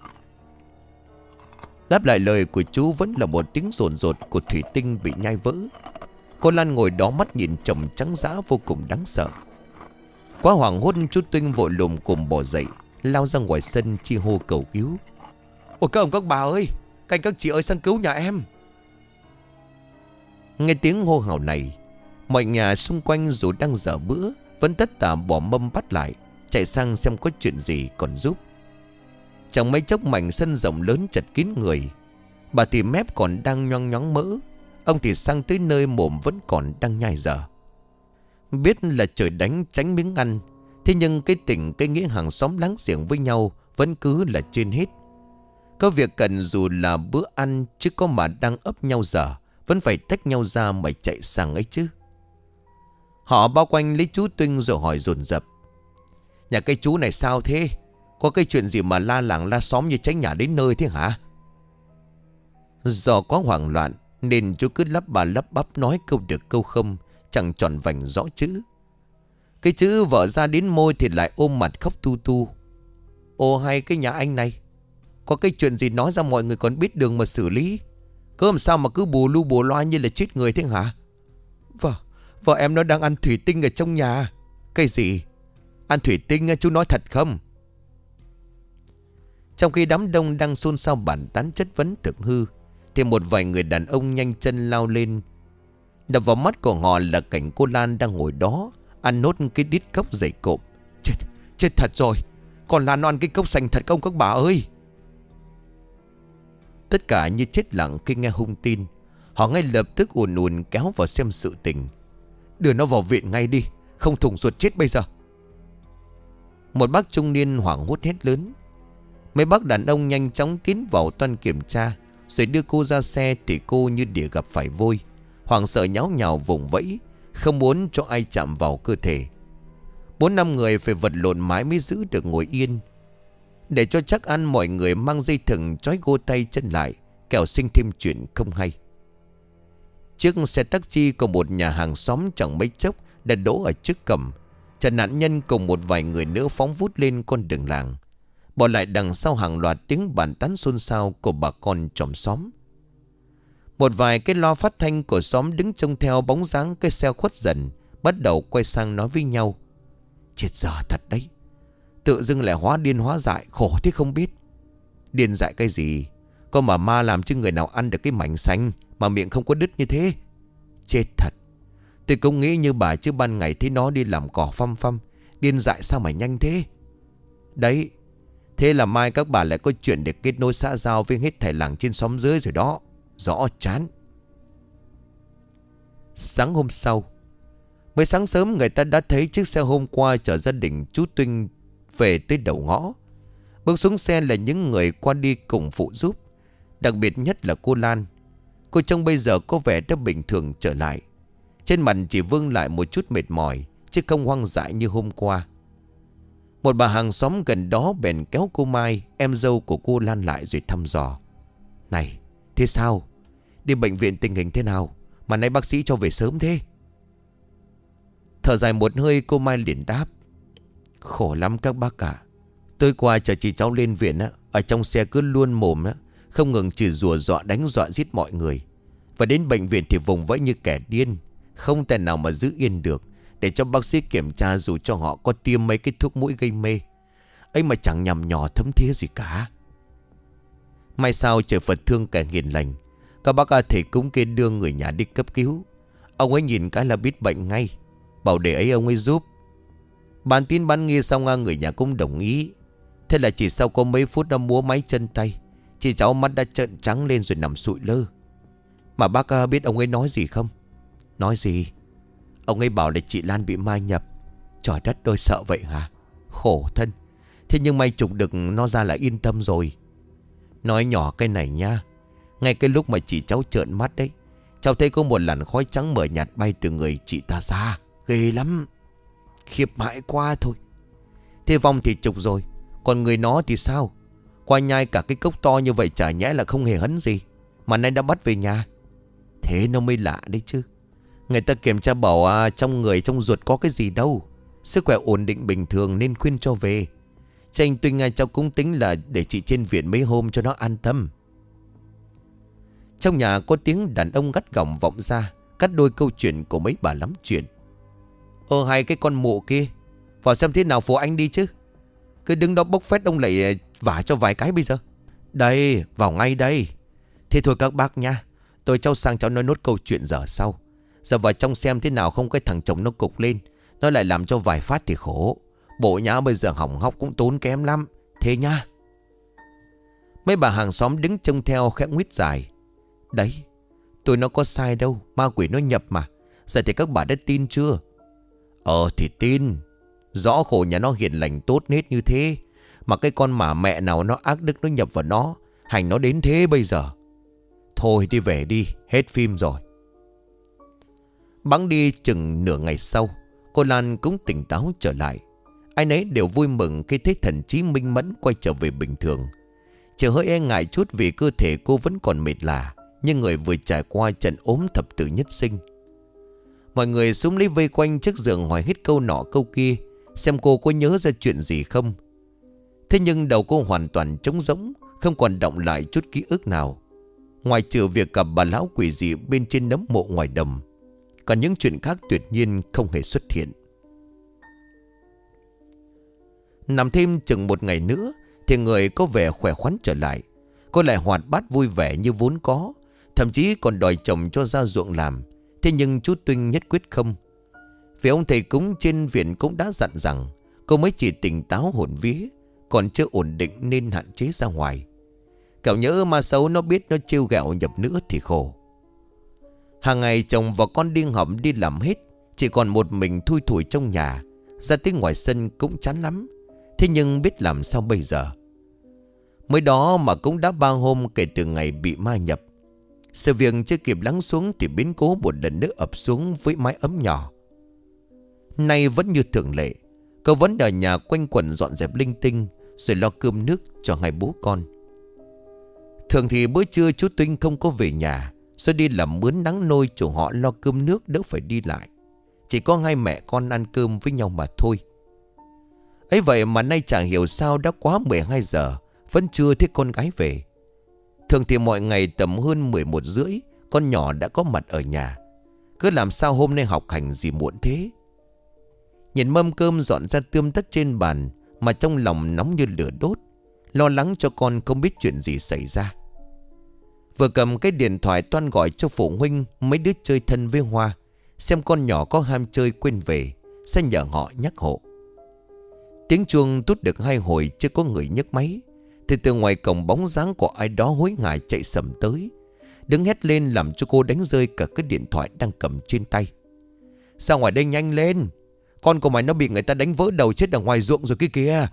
Đáp lại lời của chú vẫn là một tiếng rồn rột của thủy tinh bị nhai vỡ. Cô Lan ngồi đó mắt nhìn chồng trắng dã vô cùng đáng sợ. Quá hoảng hốt, chú Tinh vội lùm cùm bỏ dậy, lao ra ngoài sân chi hô cầu cứu. Ôi các ông các bà ơi, các anh các chị ơi, sang cứu nhà em. Nghe tiếng hô hào này, mọi nhà xung quanh dù đang dở bữa vẫn tất tả bỏ mâm bắt lại, chạy sang xem có chuyện gì còn giúp. Chẳng mấy chốc mảnh sân rộng lớn chật kín người. Bà thì mép còn đang nhoang nhóng mỡ, ông thì sang tới nơi mồm vẫn còn đang nhai dở. Biết là trời đánh tránh miếng ăn, thế nhưng cái tình cái nghĩa hàng xóm láng giềng với nhau vẫn cứ là trên hết. Có việc cần dù là bữa ăn, chứ có mà đang ấp nhau dở vẫn phải tách nhau ra mà chạy sang ấy chứ. Họ bao quanh lấy chú Tinh rồi hỏi dồn dập: Nhà cái chú này sao thế? Có cái chuyện gì mà la làng la xóm như tránh nhà đến nơi thế hả? Do quá hoảng loạn nên chú cứ lắp bà lắp bắp nói câu được câu không, chẳng tròn vành rõ chữ. Cái chữ vợ ra đến môi thì lại ôm mặt khóc tu tu. Ồ, hay cái nhà anh này, có cái chuyện gì nói ra mọi người còn biết đường mà xử lý, cứ làm sao mà cứ bù lu bù loa như là chết người thế hả? Vợ em nó đang ăn thủy tinh ở trong nhà. Cái gì? Ăn thủy tinh chú nói thật không? Trong khi đám đông đang xôn xao bàn tán chất vấn thực hư thì một vài người đàn ông nhanh chân lao lên. Đập vào mắt của họ là cảnh cô Lan đang ngồi đó ăn nốt cái đít cốc dày cộm. Chết thật rồi, còn Lan nó ăn cái cốc xanh thật không các bà ơi? Tất cả như chết lặng khi nghe hung tin. Họ ngay lập tức ùn ùn kéo vào xem sự tình. Đưa nó vào viện ngay đi, không thủng ruột chết bây giờ. Một bác trung niên hoảng hốt hét lớn. Mấy bác đàn ông nhanh chóng tiến vào toan kiểm tra, rồi đưa cô ra xe thì cô như đỉa gặp phải vôi, hoảng sợ nháo nhào vùng vẫy, không muốn cho ai chạm vào cơ thể. 4-5 người phải vật lộn mãi mới giữ được ngồi yên. Để cho chắc ăn, mọi người mang dây thừng trói gô tay chân lại, kẻo sinh thêm chuyện không hay. Chiếc xe taxi của một nhà hàng xóm chẳng mấy chốc đã đỗ ở trước cổng, chờ nạn nhân cùng một vài người nữa phóng vút lên con đường làng, bỏ lại đằng sau hàng loạt tiếng bàn tán xôn xao của bà con chòm xóm. Một vài cái loa phát thanh của xóm đứng trông theo bóng dáng cái xe khuất dần, bắt đầu quay sang nói với nhau: chết dở thật đấy, tự dưng lại hóa điên hóa dại, khổ thế không biết. Điên dại cái gì, có mà ma làm chứ người nào ăn được cái mảnh xanh mà miệng không có đứt như thế. Chết thật, tôi cũng nghĩ như bà chứ ban ngày thấy nó đi làm cỏ phăm phăm, điên dại sao mà nhanh thế. Đấy, thế là mai các bà lại có chuyện để kết nối xã giao với hết thảy làng trên xóm dưới rồi đó. Rõ chán. Sáng hôm sau, mới sáng sớm người ta đã thấy chiếc xe hôm qua chở gia đình chú Tuynh về tới đầu ngõ. Bước xuống xe là những người qua đi cùng phụ giúp, đặc biệt nhất là cô Lan. Cô trông bây giờ có vẻ đã bình thường trở lại, trên mặt chỉ vương lại một chút mệt mỏi, chứ không hoang dại như hôm qua. Một bà hàng xóm gần đó bèn kéo cô Mai, em dâu của cô Lan lại rồi thăm dò: này, thế sao? Đi bệnh viện tình hình thế nào mà nay bác sĩ cho về sớm thế? Thở dài một hơi, cô Mai liền đáp: khổ lắm các bác cả. Tối qua chờ chị cháu lên viện á, ở trong xe cứ luôn mồm á, không ngừng chửi rủa dọa đánh dọa giết mọi người. Và đến bệnh viện thì vùng vẫy như kẻ điên, không thể nào mà giữ yên được để cho bác sĩ kiểm tra dù cho họ có tiêm mấy cái thuốc mũi gây mê ấy mà chẳng nhằm nhỏ thấm thía gì cả. May sao trời Phật thương kẻ hiền lành, các bác thầy cúng kia đưa người nhà đi cấp cứu. Ông ấy nhìn cái là biết bệnh ngay, bảo để ấy ông ấy giúp. Bàn tin bán nghi xong người nhà cũng đồng ý. Thế là chỉ sau có mấy phút nó múa máy chân tay, chị cháu mắt đã trợn trắng lên rồi nằm sụi lơ. Mà bác biết ông ấy nói gì không? Nói gì? Ông ấy bảo là chị Lan bị ma nhập. Trời đất ơi, sợ vậy hả? Khổ thân. Thế nhưng may chụp được nó ra là yên tâm rồi. Nói nhỏ cái này nha, ngay cái lúc mà chị cháu trợn mắt đấy, cháu thấy có một làn khói trắng mờ nhạt bay từ người chị ta ra. Ghê lắm, khiếp hãi quá thôi. Thế vong thì trục rồi, còn người nó thì sao? Qua nhai cả cái cốc to như vậy chả nhẽ là không hề hấn gì, mà nay đã bắt về nhà. Thế nó mới lạ đấy chứ. Người ta kiểm tra bảo trong người trong ruột có cái gì đâu, sức khỏe ổn định bình thường nên khuyên cho về. Anh Tuynh cháu cũng tính là để chị trên viện mấy hôm cho nó an tâm. Trong nhà có tiếng đàn ông gắt gỏng vọng ra, cắt đôi câu chuyện của mấy bà lắm chuyện. Hay cái con mụ kia, vào xem thế nào phụ anh đi chứ. Cứ đứng đó bốc phét ông lại vả cho vài cái bây giờ. Đây, vào ngay đây. Thế thôi các bác nha, tôi cháu sang cháu nói nốt câu chuyện giờ sau. Giờ vào trong xem thế nào không cái thằng chồng nó cục lên, nó lại làm cho vài phát thì khổ. Bộ nhã bây giờ hỏng hóc cũng tốn kém lắm. Thế nha. Mấy bà hàng xóm đứng trông theo khẽ nguyết dài. Đấy, tôi nó có sai đâu, ma quỷ nó nhập mà. Giờ thì các bà đã tin chưa? Thì tin. Rõ khổ nhà nó hiền lành tốt nết như thế, mà cái con mà mẹ nào nó ác đức nó nhập vào nó, hành nó đến thế bây giờ. Thôi đi về đi, hết phim rồi. Bẵng đi chừng nửa ngày sau, cô Lan cũng tỉnh táo trở lại. Ai nấy đều vui mừng khi thấy thần trí minh mẫn quay trở về bình thường. Chỉ hơi e ngại chút vì cơ thể cô vẫn còn mệt lả, như người vừa trải qua trận ốm thập tử nhất sinh. Mọi người xúm lấy vây quanh chiếc giường hỏi hết câu nọ câu kia, xem cô có nhớ ra chuyện gì không. Thế nhưng đầu cô hoàn toàn trống rỗng, không còn động lại chút ký ức nào, ngoài trừ việc gặp bà lão quỷ dị bên trên nấm mộ ngoài đồng. Còn những chuyện khác tuyệt nhiên không hề xuất hiện. Nằm thêm chừng một ngày nữa thì người có vẻ khỏe khoắn trở lại. Cô lại hoạt bát vui vẻ như vốn có, thậm chí còn đòi chồng cho ra ruộng làm. Thế nhưng chú Tuynh nhất quyết không. Vì ông thầy cúng trên viện cũng đã dặn rằng cô mới chỉ tỉnh táo hồn vía, còn chưa ổn định nên hạn chế ra ngoài. Cậu nhớ ma xấu nó biết nó trêu ghẹo nhập nữa thì khổ. Hàng ngày chồng và con đi học đi làm hết, chỉ còn một mình thui thủi trong nhà. Ra tới ngoài sân cũng chán lắm. Thế nhưng biết làm sao bây giờ. Mới đó mà cũng đã 3 hôm kể từ ngày bị ma nhập. Sự việc chưa kịp lắng xuống thì biến cố một lần nữa ập xuống với mái ấm nhỏ. Nay vẫn như thường lệ, cô vẫn ở nhà quanh quẩn dọn dẹp linh tinh, rồi lo cơm nước cho hai bố con. Thường thì bữa trưa chú Tuynh không có về nhà, Rồi đi làm mướn nắng nôi chủ họ lo cơm nước đỡ phải đi lại. Chỉ có hai mẹ con ăn cơm với nhau mà thôi. Ấy vậy mà nay chẳng hiểu sao đã quá 12 giờ vẫn chưa thấy con gái về. Thường thì mọi ngày tầm hơn 11 rưỡi con nhỏ đã có mặt ở nhà. Cứ làm sao hôm nay học hành gì muộn thế. Nhìn mâm cơm dọn ra tươm tất trên bàn mà trong lòng nóng như lửa đốt, lo lắng cho con không biết chuyện gì xảy ra. Vừa cầm cái điện thoại toan gọi cho phụ huynh mấy đứa chơi thân với Hoa, xem con nhỏ có ham chơi quên về, sẽ nhờ họ nhắc hộ. Tiếng chuông tút được 2 hồi chưa có người nhấc máy, thì từ ngoài cổng bóng dáng của ai đó hối hả chạy sầm tới, đứng hét lên làm cho cô đánh rơi cả cái điện thoại đang cầm trên tay. Sao ngoài đây nhanh lên, con của mày nó bị người ta đánh vỡ đầu chết ở ngoài ruộng rồi kia kìa.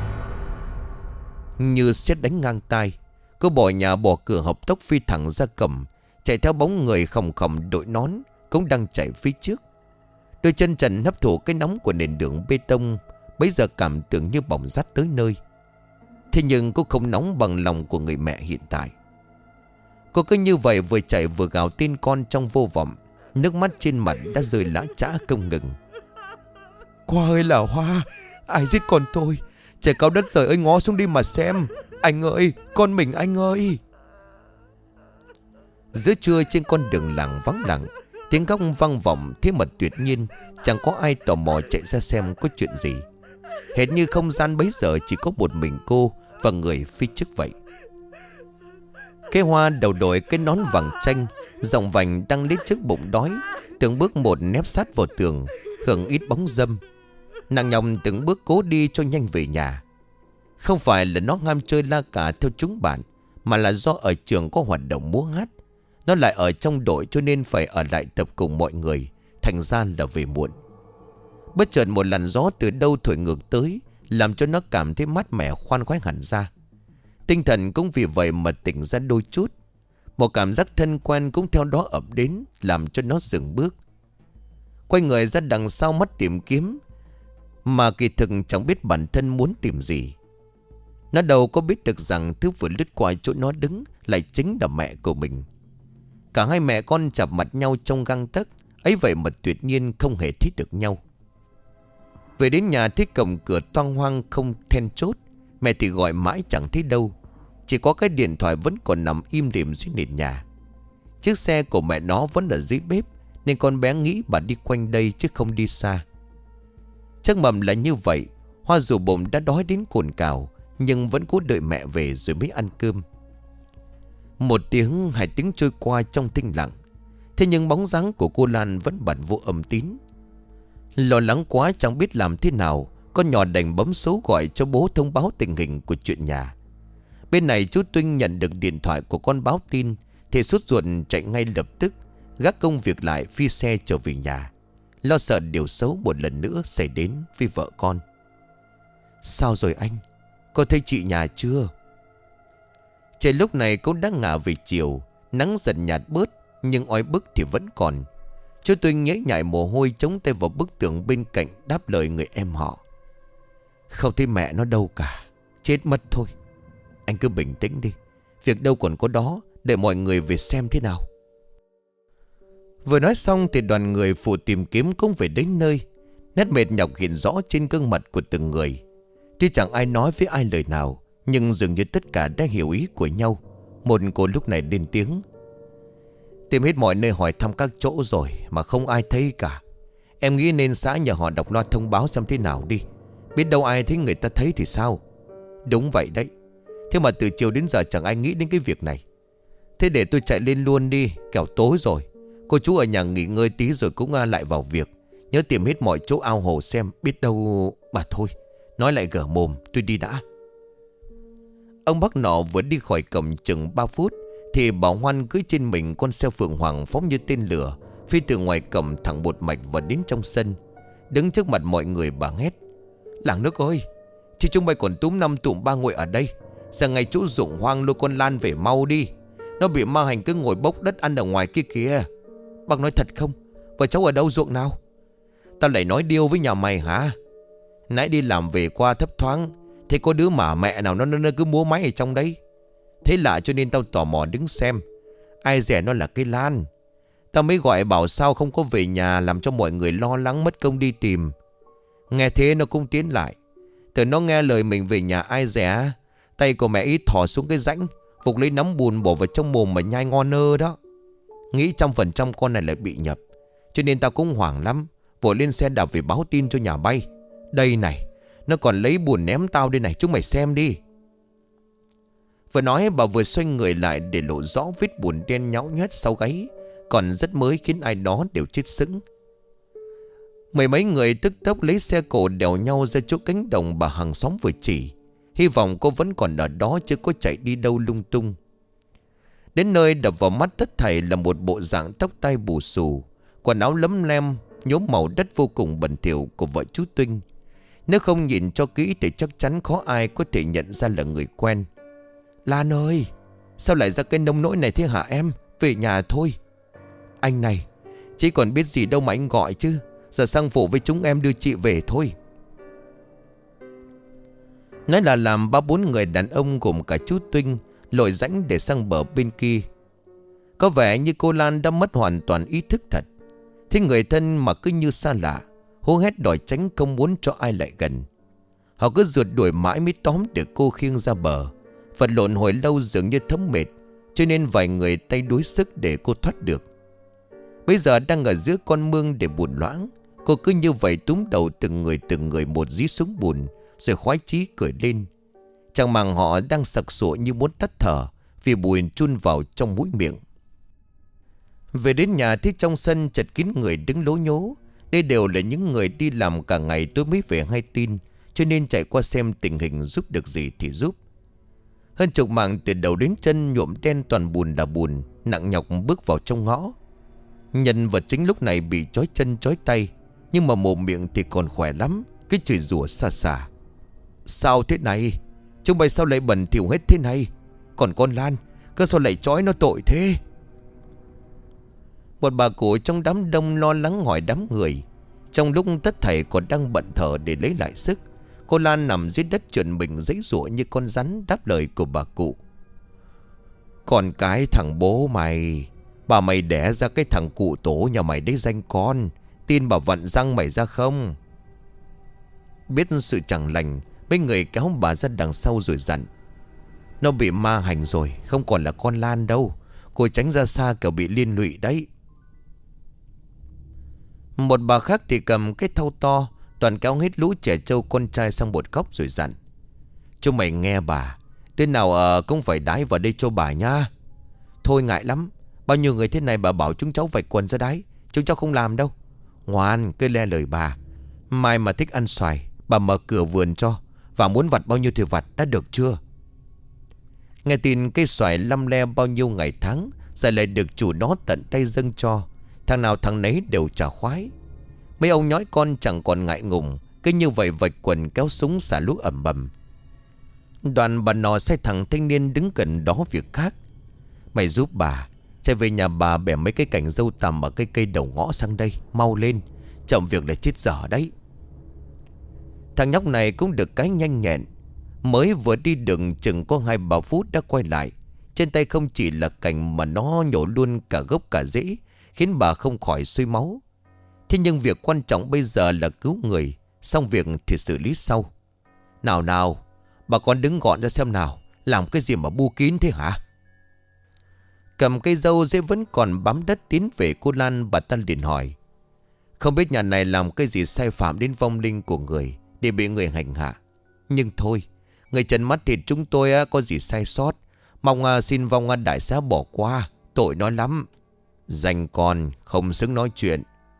Như sét đánh ngang tai, cô bỏ nhà bỏ cửa hộc tốc phi thẳng ra cầm, chạy theo bóng người khòng khòng đội nón cũng đang chạy phía trước. Đôi chân trần hấp thụ cái nóng của nền đường bê tông, bấy giờ cảm tưởng như bỏng rát tới nơi. Thế nhưng cô không nóng bằng lòng của người mẹ hiện tại. Cô cứ như vậy vừa chạy vừa gào tên con trong vô vọng, nước mắt trên mặt đã rơi lã chã không ngừng. Hoa ơi là Hoa, ai giết con tôi? Trẻ cao đất trời ơi, ngó xuống đi mà xem. Anh ơi, con mình anh ơi. Giữa trưa trên con đường làng vắng lặng, tiếng khóc vang vọng thế mà tuyệt nhiên chẳng có ai tò mò chạy ra xem có chuyện gì. Hệt như không gian bấy giờ chỉ có một mình cô và người phía trước vậy. Cái Hoa đầu đội cái nón vàng chanh, giọng vành đang lít trước bụng đói, từng bước một nép sát vào tường, hưởng ít bóng dâm. Nàng nhòng từng bước cố đi cho nhanh về nhà. Không phải là nó ham chơi la cà theo chúng bạn, mà là do ở trường có hoạt động múa hát. Nó lại ở trong đội cho nên phải ở lại tập cùng mọi người, thành ra là về muộn. Bất chợt một làn gió từ đâu thổi ngược tới, làm cho nó cảm thấy mát mẻ khoan khoái hẳn ra. Tinh thần cũng vì vậy mà tỉnh ra đôi chút. Một cảm giác thân quen cũng theo đó ập đến, làm cho nó dừng bước. Quay người ra đằng sau mắt tìm kiếm, mà kỳ thực chẳng biết bản thân muốn tìm gì. Nó đâu có biết được rằng thứ vừa lướt qua chỗ nó đứng lại chính là mẹ của mình. Cả hai mẹ con chạm mặt nhau trong gang tấc, ấy vậy mà tuyệt nhiên không hề thấy được nhau. Về đến nhà thấy cổng cửa toang hoang không then chốt, mẹ thì gọi mãi chẳng thấy đâu. Chỉ có cái điện thoại vẫn còn nằm im đềm dưới nền nhà. Chiếc xe của mẹ nó vẫn ở dưới bếp, nên con bé nghĩ bà đi quanh đây chứ không đi xa. Chắc mầm là như vậy. Hoa dù bụng đã đói đến cồn cào, nhưng vẫn cố đợi mẹ về rồi mới ăn cơm. 1 tiếng 2 tiếng trôi qua trong tĩnh lặng. Thế nhưng bóng dáng của cô Lan vẫn bật vô âm tín. Lo lắng quá chẳng biết làm thế nào, con nhỏ đành bấm số gọi cho bố thông báo tình hình của chuyện nhà. Bên này chú Tuynh nhận được điện thoại của con báo tin thì sốt ruột chạy ngay lập tức, gác công việc lại phi xe trở về nhà, lo sợ điều xấu một lần nữa xảy đến với vợ con. Sao rồi anh? Có thấy chị nhà chưa? Trời lúc này cũng đã ngả về chiều, nắng dần nhạt bớt, nhưng oi bức thì vẫn còn. Chú Tuynh nhễ nhại mồ hôi chống tay vào bức tường bên cạnh, đáp lời người em họ. Không thấy mẹ nó đâu cả, chết mất thôi. Anh cứ bình tĩnh đi, việc đâu còn có đó, để mọi người về xem thế nào. Vừa nói xong thì đoàn người phụ tìm kiếm cũng về đến nơi. Nét mệt nhọc hiện rõ trên gương mặt của từng người. Tuy chẳng ai nói với ai lời nào, nhưng dường như tất cả đã hiểu ý của nhau. Một cô lúc này lên tiếng. Tìm hết mọi nơi hỏi thăm các chỗ rồi mà không ai thấy cả. Em nghĩ nên xã nhờ họ đọc loa thông báo xem thế nào đi. Biết đâu ai thấy người ta thấy thì sao. Đúng vậy đấy. Thế mà từ chiều đến giờ chẳng ai nghĩ đến cái việc này. Thế để tôi chạy lên luôn đi, kẻo tối rồi. Cô chú ở nhà nghỉ ngơi tí rồi cũng lại vào việc. Nhớ tìm hết mọi chỗ ao hồ xem. Biết đâu... Bà thôi, nói lại gở mồm, tôi đi đã. Ông bác nọ vừa đi khỏi cổng chừng 3 phút thì bảo Hoan cưỡi trên mình con xe Phượng Hoàng phóng như tên lửa, phi từ ngoài cổng thẳng một mạch và đến trong sân. Đứng trước mặt mọi người bà hét. Làng nước ơi, chứ chúng mày còn túm 5 tụm 3 ngồi ở đây. Sang ngay chỗ ruộng hoang lôi con Lan về mau đi. Nó bị ma hành cứ ngồi bốc đất ăn ở ngoài kia kìa. Bác nói thật không? Vợ cháu ở đâu ruộng nào? Tao lại nói điêu với nhà mày hả? Nãy đi làm về qua thấp thoáng, thấy có đứa mà mẹ nào nó cứ múa máy ở trong đấy. Thế lạ cho nên tao tò mò đứng xem. Ai dè nó là cây Lan. Tao mới gọi bảo sao không có về nhà, làm cho mọi người lo lắng mất công đi tìm. Nghe thế nó cũng tiến lại. Từ nó nghe lời mình về nhà ai dè, tay của mẹ ít thò xuống cái rãnh, vục lấy nắm bùn bỏ vào trong mồm mà nhai ngon nơ đó. Nghĩ 100% con này lại bị nhập, cho nên tao cũng hoảng lắm, vội lên xe đạp về báo tin cho nhà bay. Đây này, nó còn lấy bùn ném tao đây này, chúng mày xem đi. Vừa nói bà vừa xoay người lại để lộ rõ vết bùn đen nhão nhét sau gáy, còn rất mới khiến ai đó đều chết sững. Mười mấy người tức tốc lấy xe cổ đèo nhau ra chỗ cánh đồng bà hàng xóm vừa chỉ. Hy vọng cô vẫn còn ở đó chứ có chạy đi đâu lung tung. Đến nơi đập vào mắt tất thảy là một bộ dạng tóc tai bù xù, quần áo lấm lem, nhuốm màu đất vô cùng bẩn thỉu của vợ chú Tuynh. Nếu không nhìn cho kỹ thì chắc chắn khó ai có thể nhận ra là người quen. Lan ơi, sao lại ra cái nông nỗi này thế hả em? Về nhà thôi. Anh này, chị còn biết gì đâu mà anh gọi chứ. Giờ sang phụ với chúng em đưa chị về thôi. Nói là làm 3-4 người đàn ông gồm cả chú Tuynh lội rãnh để sang bờ bên kia. Có vẻ như cô Lan đã mất hoàn toàn ý thức thật. Thế người thân mà cứ như xa lạ, hô hét đòi tránh, không muốn cho ai lại gần. Họ cứ rượt đuổi mãi mới tóm được cô khiêng ra bờ. Vật lộn hồi lâu dường như thấm mệt, cho nên vài người tay đuối sức để cô thoát được. Bây giờ đang ở giữa con mương để bùn loãng, cô cứ như vậy túm đầu từng người một dí xuống bùn, rồi khoái chí cười lên. Chẳng màng họ đang sặc sụa như muốn tắt thở vì bùn chun vào trong mũi miệng. Về đến nhà thấy trong sân chật kín người đứng lố nhố. Đây đều là những người đi làm cả ngày tối mới về hay tin, cho nên chạy qua xem tình hình giúp được gì thì giúp. Hơn chục mạng từ đầu đến chân nhuộm đen toàn bùn là bùn, nặng nhọc bước vào trong ngõ. Nhân vật chính lúc này bị trói chân trói tay, nhưng mà mồm miệng thì còn khỏe lắm, cái chửi rủa xa xả. Sao thế này? Chúng mày sao lại bẩn thỉu hết thế này? Còn con Lan, cơ sao lại trói nó tội thế? Một bà cụ trong đám đông lo lắng hỏi đám người. Trong lúc tất thảy còn đang bận thở để lấy lại sức, cô Lan nằm dưới đất trườn mình giãy giụa như con rắn đáp lời của bà cụ. Còn cái thằng bố mày, bà mày đẻ ra cái thằng cụ tổ nhà mày đấy danh con, tin bà vặn răng mày ra không? Biết sự chẳng lành, mấy người kéo bà ra đằng sau rồi dặn. Nó bị ma hành rồi, không còn là con Lan đâu. Cô tránh ra xa kiểu bị liên lụy đấy. Một bà khác thì cầm cái thau to, toàn kéo hết lũ trẻ trâu con trai sang một góc rồi dặn. Chúng mày nghe bà, đứa nào cũng phải đái vào đây cho bà nha. Thôi ngại lắm, bao nhiêu người thế này bà bảo chúng cháu vạch quần ra đái, chúng cháu không làm đâu. Ngoan, cứ le lời bà. Mai mà thích ăn xoài, bà mở cửa vườn cho, và muốn vặt bao nhiêu thì vặt, đã được chưa? Nghe tin cây xoài lăm le bao nhiêu ngày tháng, giờ lại được chủ nó tận tay dâng cho. Thằng nào thằng nấy đều trả khoái. Mấy ông nhói con chẳng còn ngại ngùng, cứ như vậy vạch quần kéo súng xả lũ ầm bầm. Đoàn bà nò sai thằng thanh niên đứng gần đó việc khác. Mày giúp bà, chạy về nhà bà bẻ mấy cái cành dâu tằm ở cái cây đầu ngõ sang đây, mau lên, chậm việc là chết dở đấy. Thằng nhóc này cũng được cái nhanh nhẹn, mới vừa đi đường chừng có 2-3 phút đã quay lại. Trên tay không chỉ là cành mà nó nhổ luôn cả gốc cả rễ, khiến bà không khỏi sôi máu. Thế nhưng việc quan trọng bây giờ là cứu người, xong việc thì xử lý sau. Nào nào, bà con đứng gọn ra xem nào, làm cái gì mà bu kín thế hả? Cầm cây dâu rễ vẫn còn bám đất tiến về cô Lan, bà ta liền hỏi. Không biết nhà này làm cái gì sai phạm đến vong linh của người để bị người hành hạ. Nhưng thôi, người trần mắt thịt chúng tôi có gì sai sót, mong xin vong đại xá bỏ qua, tội nói lắm. Danh con không xứng nói chuyện.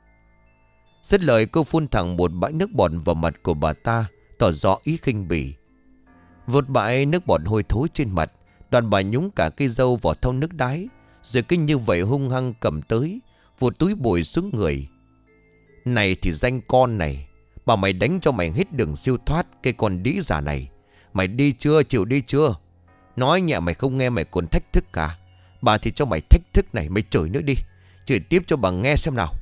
Dứt lời cô phun thẳng một bãi nước bọt vào mặt của bà ta, tỏ rõ ý khinh bỉ. Vột bãi nước bọt hôi thối trên mặt, đoàn bà nhúng cả cây dâu vào thau nước đáy, rồi cứ như vậy hung hăng cầm tới, vụt túi bụi xuống người. Này thì danh con này, bảo mày đánh cho mày hết đường siêu thoát cái con đĩ giả này. Mày đi chưa, chịu đi chưa? Nói nhẹ mày không nghe, mày còn thách thức cả. Bà thì cho mày thách thức này, mày chửi nữa đi, chửi tiếp cho bà nghe xem nào.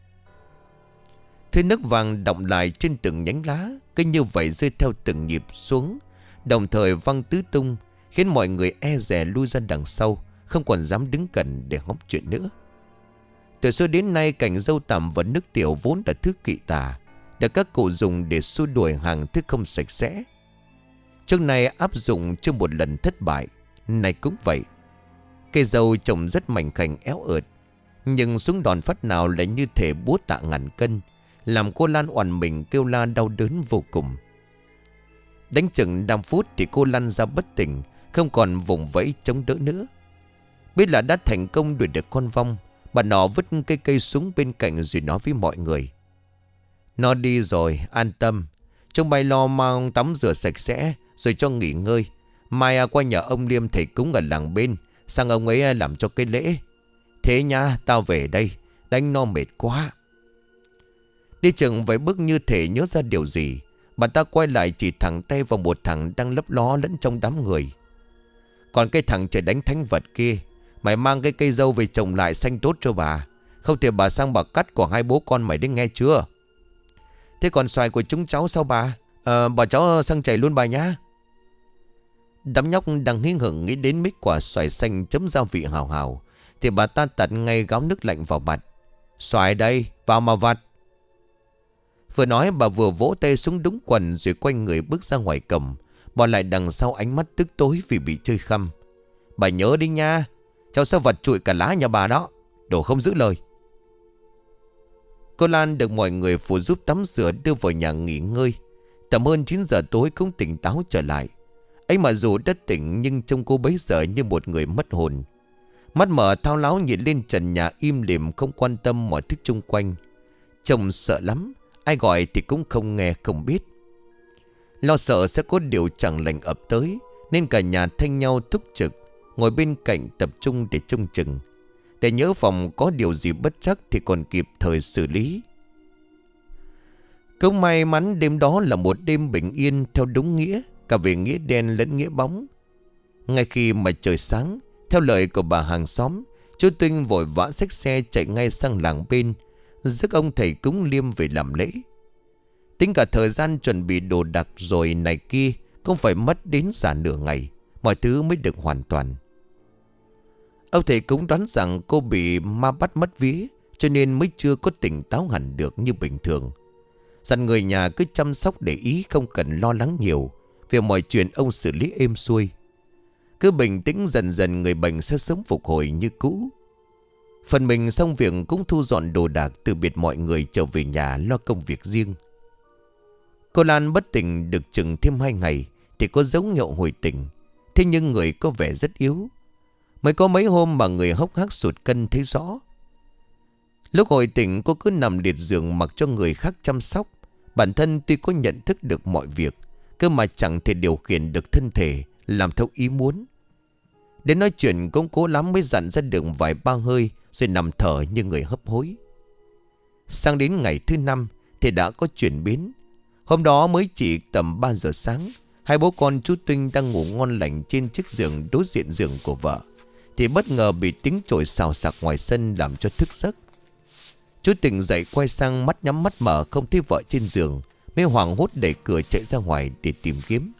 Thế nước vàng đọng lại trên từng nhánh lá, cứ như vậy rơi theo từng nhịp xuống, đồng thời văng tứ tung, khiến mọi người e dè lui ra đằng sau, không còn dám đứng gần để hóng chuyện nữa. Từ xưa đến nay, cảnh dâu tằm và nước tiểu vốn là thứ kỵ tà, được các cụ dùng để xua đuổi hàng thứ không sạch sẽ. Trước này áp dụng chưa một lần thất bại, này cũng vậy. Cây dâu trồng rất mảnh khảnh éo ợt, nhưng súng đòn phát nào lại như thể búa tạ ngàn cân, làm cô Lan oằn mình kêu la đau đớn vô cùng. Đánh chừng 5 phút thì cô lăn ra bất tỉnh, không còn vùng vẫy chống đỡ nữa. Biết là đã thành công đuổi được con vong, bà nọ vứt cây súng bên cạnh rồi nói với mọi người: "Nó đi rồi, an tâm. Chúng bay lo mang tắm rửa sạch sẽ rồi cho nghỉ ngơi. Mai qua nhà ông Liêm thầy cúng ở làng bên, sang ông ấy làm cho cái lễ. Thế nha, tao về đây, đánh no mệt quá." Đi chừng vài bước như thể nhớ ra điều gì, bà ta quay lại chỉ thẳng tay vào một thằng đang lấp ló lẫn trong đám người: "Còn cái thằng trời đánh thánh vật kia, mày mang cái cây dâu về trồng lại xanh tốt cho bà. Không thì bà sang bà cắt của hai bố con mày đến nghe chưa? Thế còn xoài của chúng cháu sao bà? Bà cháu sang chảy luôn bà nhá." Đám nhóc đang hí hửng nghĩ đến mấy quả xoài xanh chấm gia vị hào hào, thì bà ta tạt ngay gáo nước lạnh vào mặt: "Xoài đây, vào mà vặt." Vừa nói bà vừa vỗ tay xuống đúng quần rồi quay người bước ra ngoài cổng, bỏ lại đằng sau ánh mắt tức tối vì bị chơi khăm: "Bà nhớ đi nha, cháu sẽ vật trụi cả lá nhà bà đó, đồ không giữ lời." Cô Lan được mọi người phụ giúp tắm rửa đưa vào nhà nghỉ ngơi. Tầm hơn 9 giờ tối cũng tỉnh táo trở lại. Ấy mà dù đã tỉnh nhưng trông cô bấy giờ như một người mất hồn. Mắt mở thao láo nhìn lên trần nhà im lìm, không quan tâm mọi thứ xung quanh. Trông sợ lắm, ai gọi thì cũng không nghe không biết. Lo sợ sẽ có điều chẳng lành ập tới, nên cả nhà thanh nhau thúc trực, ngồi bên cạnh tập trung để trông chừng, để nhớ phòng có điều gì bất trắc thì còn kịp thời xử lý. Cũng may mắn đêm đó là một đêm bình yên theo đúng nghĩa, cả về nghĩa đen lẫn nghĩa bóng. Ngay khi mà trời sáng, theo lời của bà hàng xóm, chú Tinh vội vã xách xe chạy ngay sang làng bên, rước ông thầy cúng Liêm về làm lễ. Tính cả thời gian chuẩn bị đồ đạc rồi này kia, cũng phải mất đến cả nửa ngày, mọi thứ mới được hoàn toàn. Ông thầy cúng đoán rằng cô bị ma bắt mất vía, cho nên mới chưa có tỉnh táo hẳn được như bình thường. Dặn người nhà cứ chăm sóc để ý, không cần lo lắng nhiều, vì mọi chuyện ông xử lý êm xuôi. Cứ bình tĩnh, dần dần người bệnh sẽ sớm phục hồi như cũ. Phần mình xong việc cũng thu dọn đồ đạc, từ biệt mọi người trở về nhà lo công việc riêng. Cô Lan bất tỉnh được chừng thêm 2 ngày thì có dấu hiệu hồi tỉnh. Thế nhưng người có vẻ rất yếu. Mới có mấy hôm mà người hốc hác sụt cân thấy rõ. Lúc hồi tỉnh cô cứ nằm liệt giường mặc cho người khác chăm sóc. Bản thân tuy có nhận thức được mọi việc, cơ mà chẳng thể điều khiển được thân thể làm theo ý muốn. Đến nói chuyện cũng cố lắm mới dặn ra được vài ba hơi, rồi nằm thở như người hấp hối. Sang đến ngày thứ 5 thì đã có chuyển biến. Hôm đó mới chỉ tầm 3 giờ sáng, hai bố con chú Tinh đang ngủ ngon lành trên chiếc giường đối diện giường của vợ, thì bất ngờ bị tiếng chổi xào xạc ngoài sân làm cho thức giấc. Chú Tỉnh dậy quay sang, mắt nhắm mắt mở không thấy vợ trên giường, mới hoảng hốt đẩy cửa chạy ra ngoài để tìm kiếm.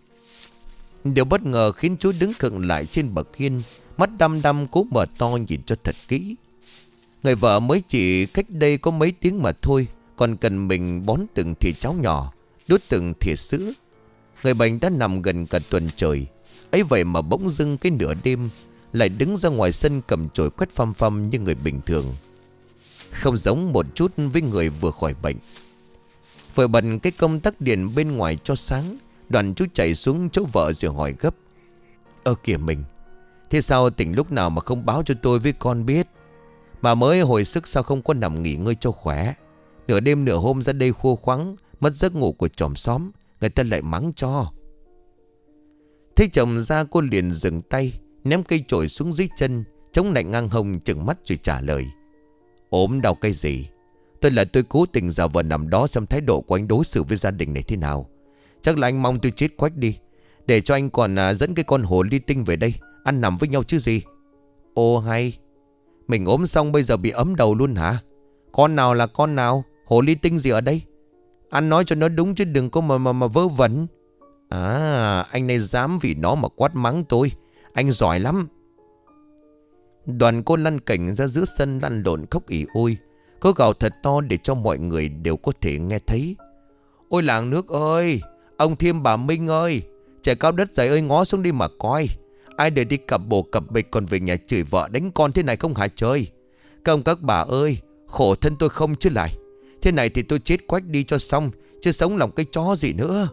Điều bất ngờ khiến chú đứng khựng lại trên bậc hiên, mắt đăm đăm cố mở to nhìn cho thật kỹ. Người vợ mới chỉ cách đây có mấy tiếng mà thôi, còn cần mình bón từng thìa cháo nhỏ, đút từng thìa sữa. Người bệnh đã nằm gần cả tuần trời, ấy vậy mà bỗng dưng cái nửa đêm lại đứng ra ngoài sân cầm chổi quét phăm phăm như người bình thường, không giống một chút với người vừa khỏi bệnh. Vừa bật cái công tắc điện bên ngoài cho sáng, Đoàn chú chạy xuống chỗ vợ rồi hỏi gấp: Kìa mình, thế sao tỉnh lúc nào mà không báo cho tôi với con biết? Mà mới hồi sức sao không có nằm nghỉ ngơi cho khỏe? Nửa đêm nửa hôm ra đây khô khoắng, mất giấc ngủ của chòm xóm, người ta lại mắng cho. Thấy chồng ra cô liền dừng tay, ném cây chổi xuống dưới chân, chống lạnh ngang hông chừng mắt rồi trả lời: Ốm đau cái gì? Tôi cố tình giả vờ nằm đó xem thái độ của anh đối xử với gia đình này thế nào. Chắc là anh mong tôi chết quách đi, để cho anh còn dẫn cái con hồ ly tinh về đây ăn nằm với nhau chứ gì. Ô hay, mình ốm xong bây giờ bị ấm đầu luôn hả? Con nào là con nào? Hồ ly tinh gì ở đây? Anh nói cho nó đúng chứ đừng có mà vớ vẩn. À, anh này dám vì nó mà quát mắng tôi. Anh giỏi lắm. Đoàn cô lăn cảnh ra giữa sân lăn lộn khóc ỉ ôi. Cô gào thật to để cho mọi người đều có thể nghe thấy. Ôi làng nước ơi, ông Thiêm bà Minh ơi, trẻ cao đất dày ơi, ngó xuống đi mà coi. Ai để đi cặp bồ cặp bịch còn về nhà chửi vợ đánh con thế này không hả trời. Các ông các bà ơi, khổ thân tôi không chứ lại. Thế này thì tôi chết quách đi cho xong, chứ sống lòng cái chó gì nữa.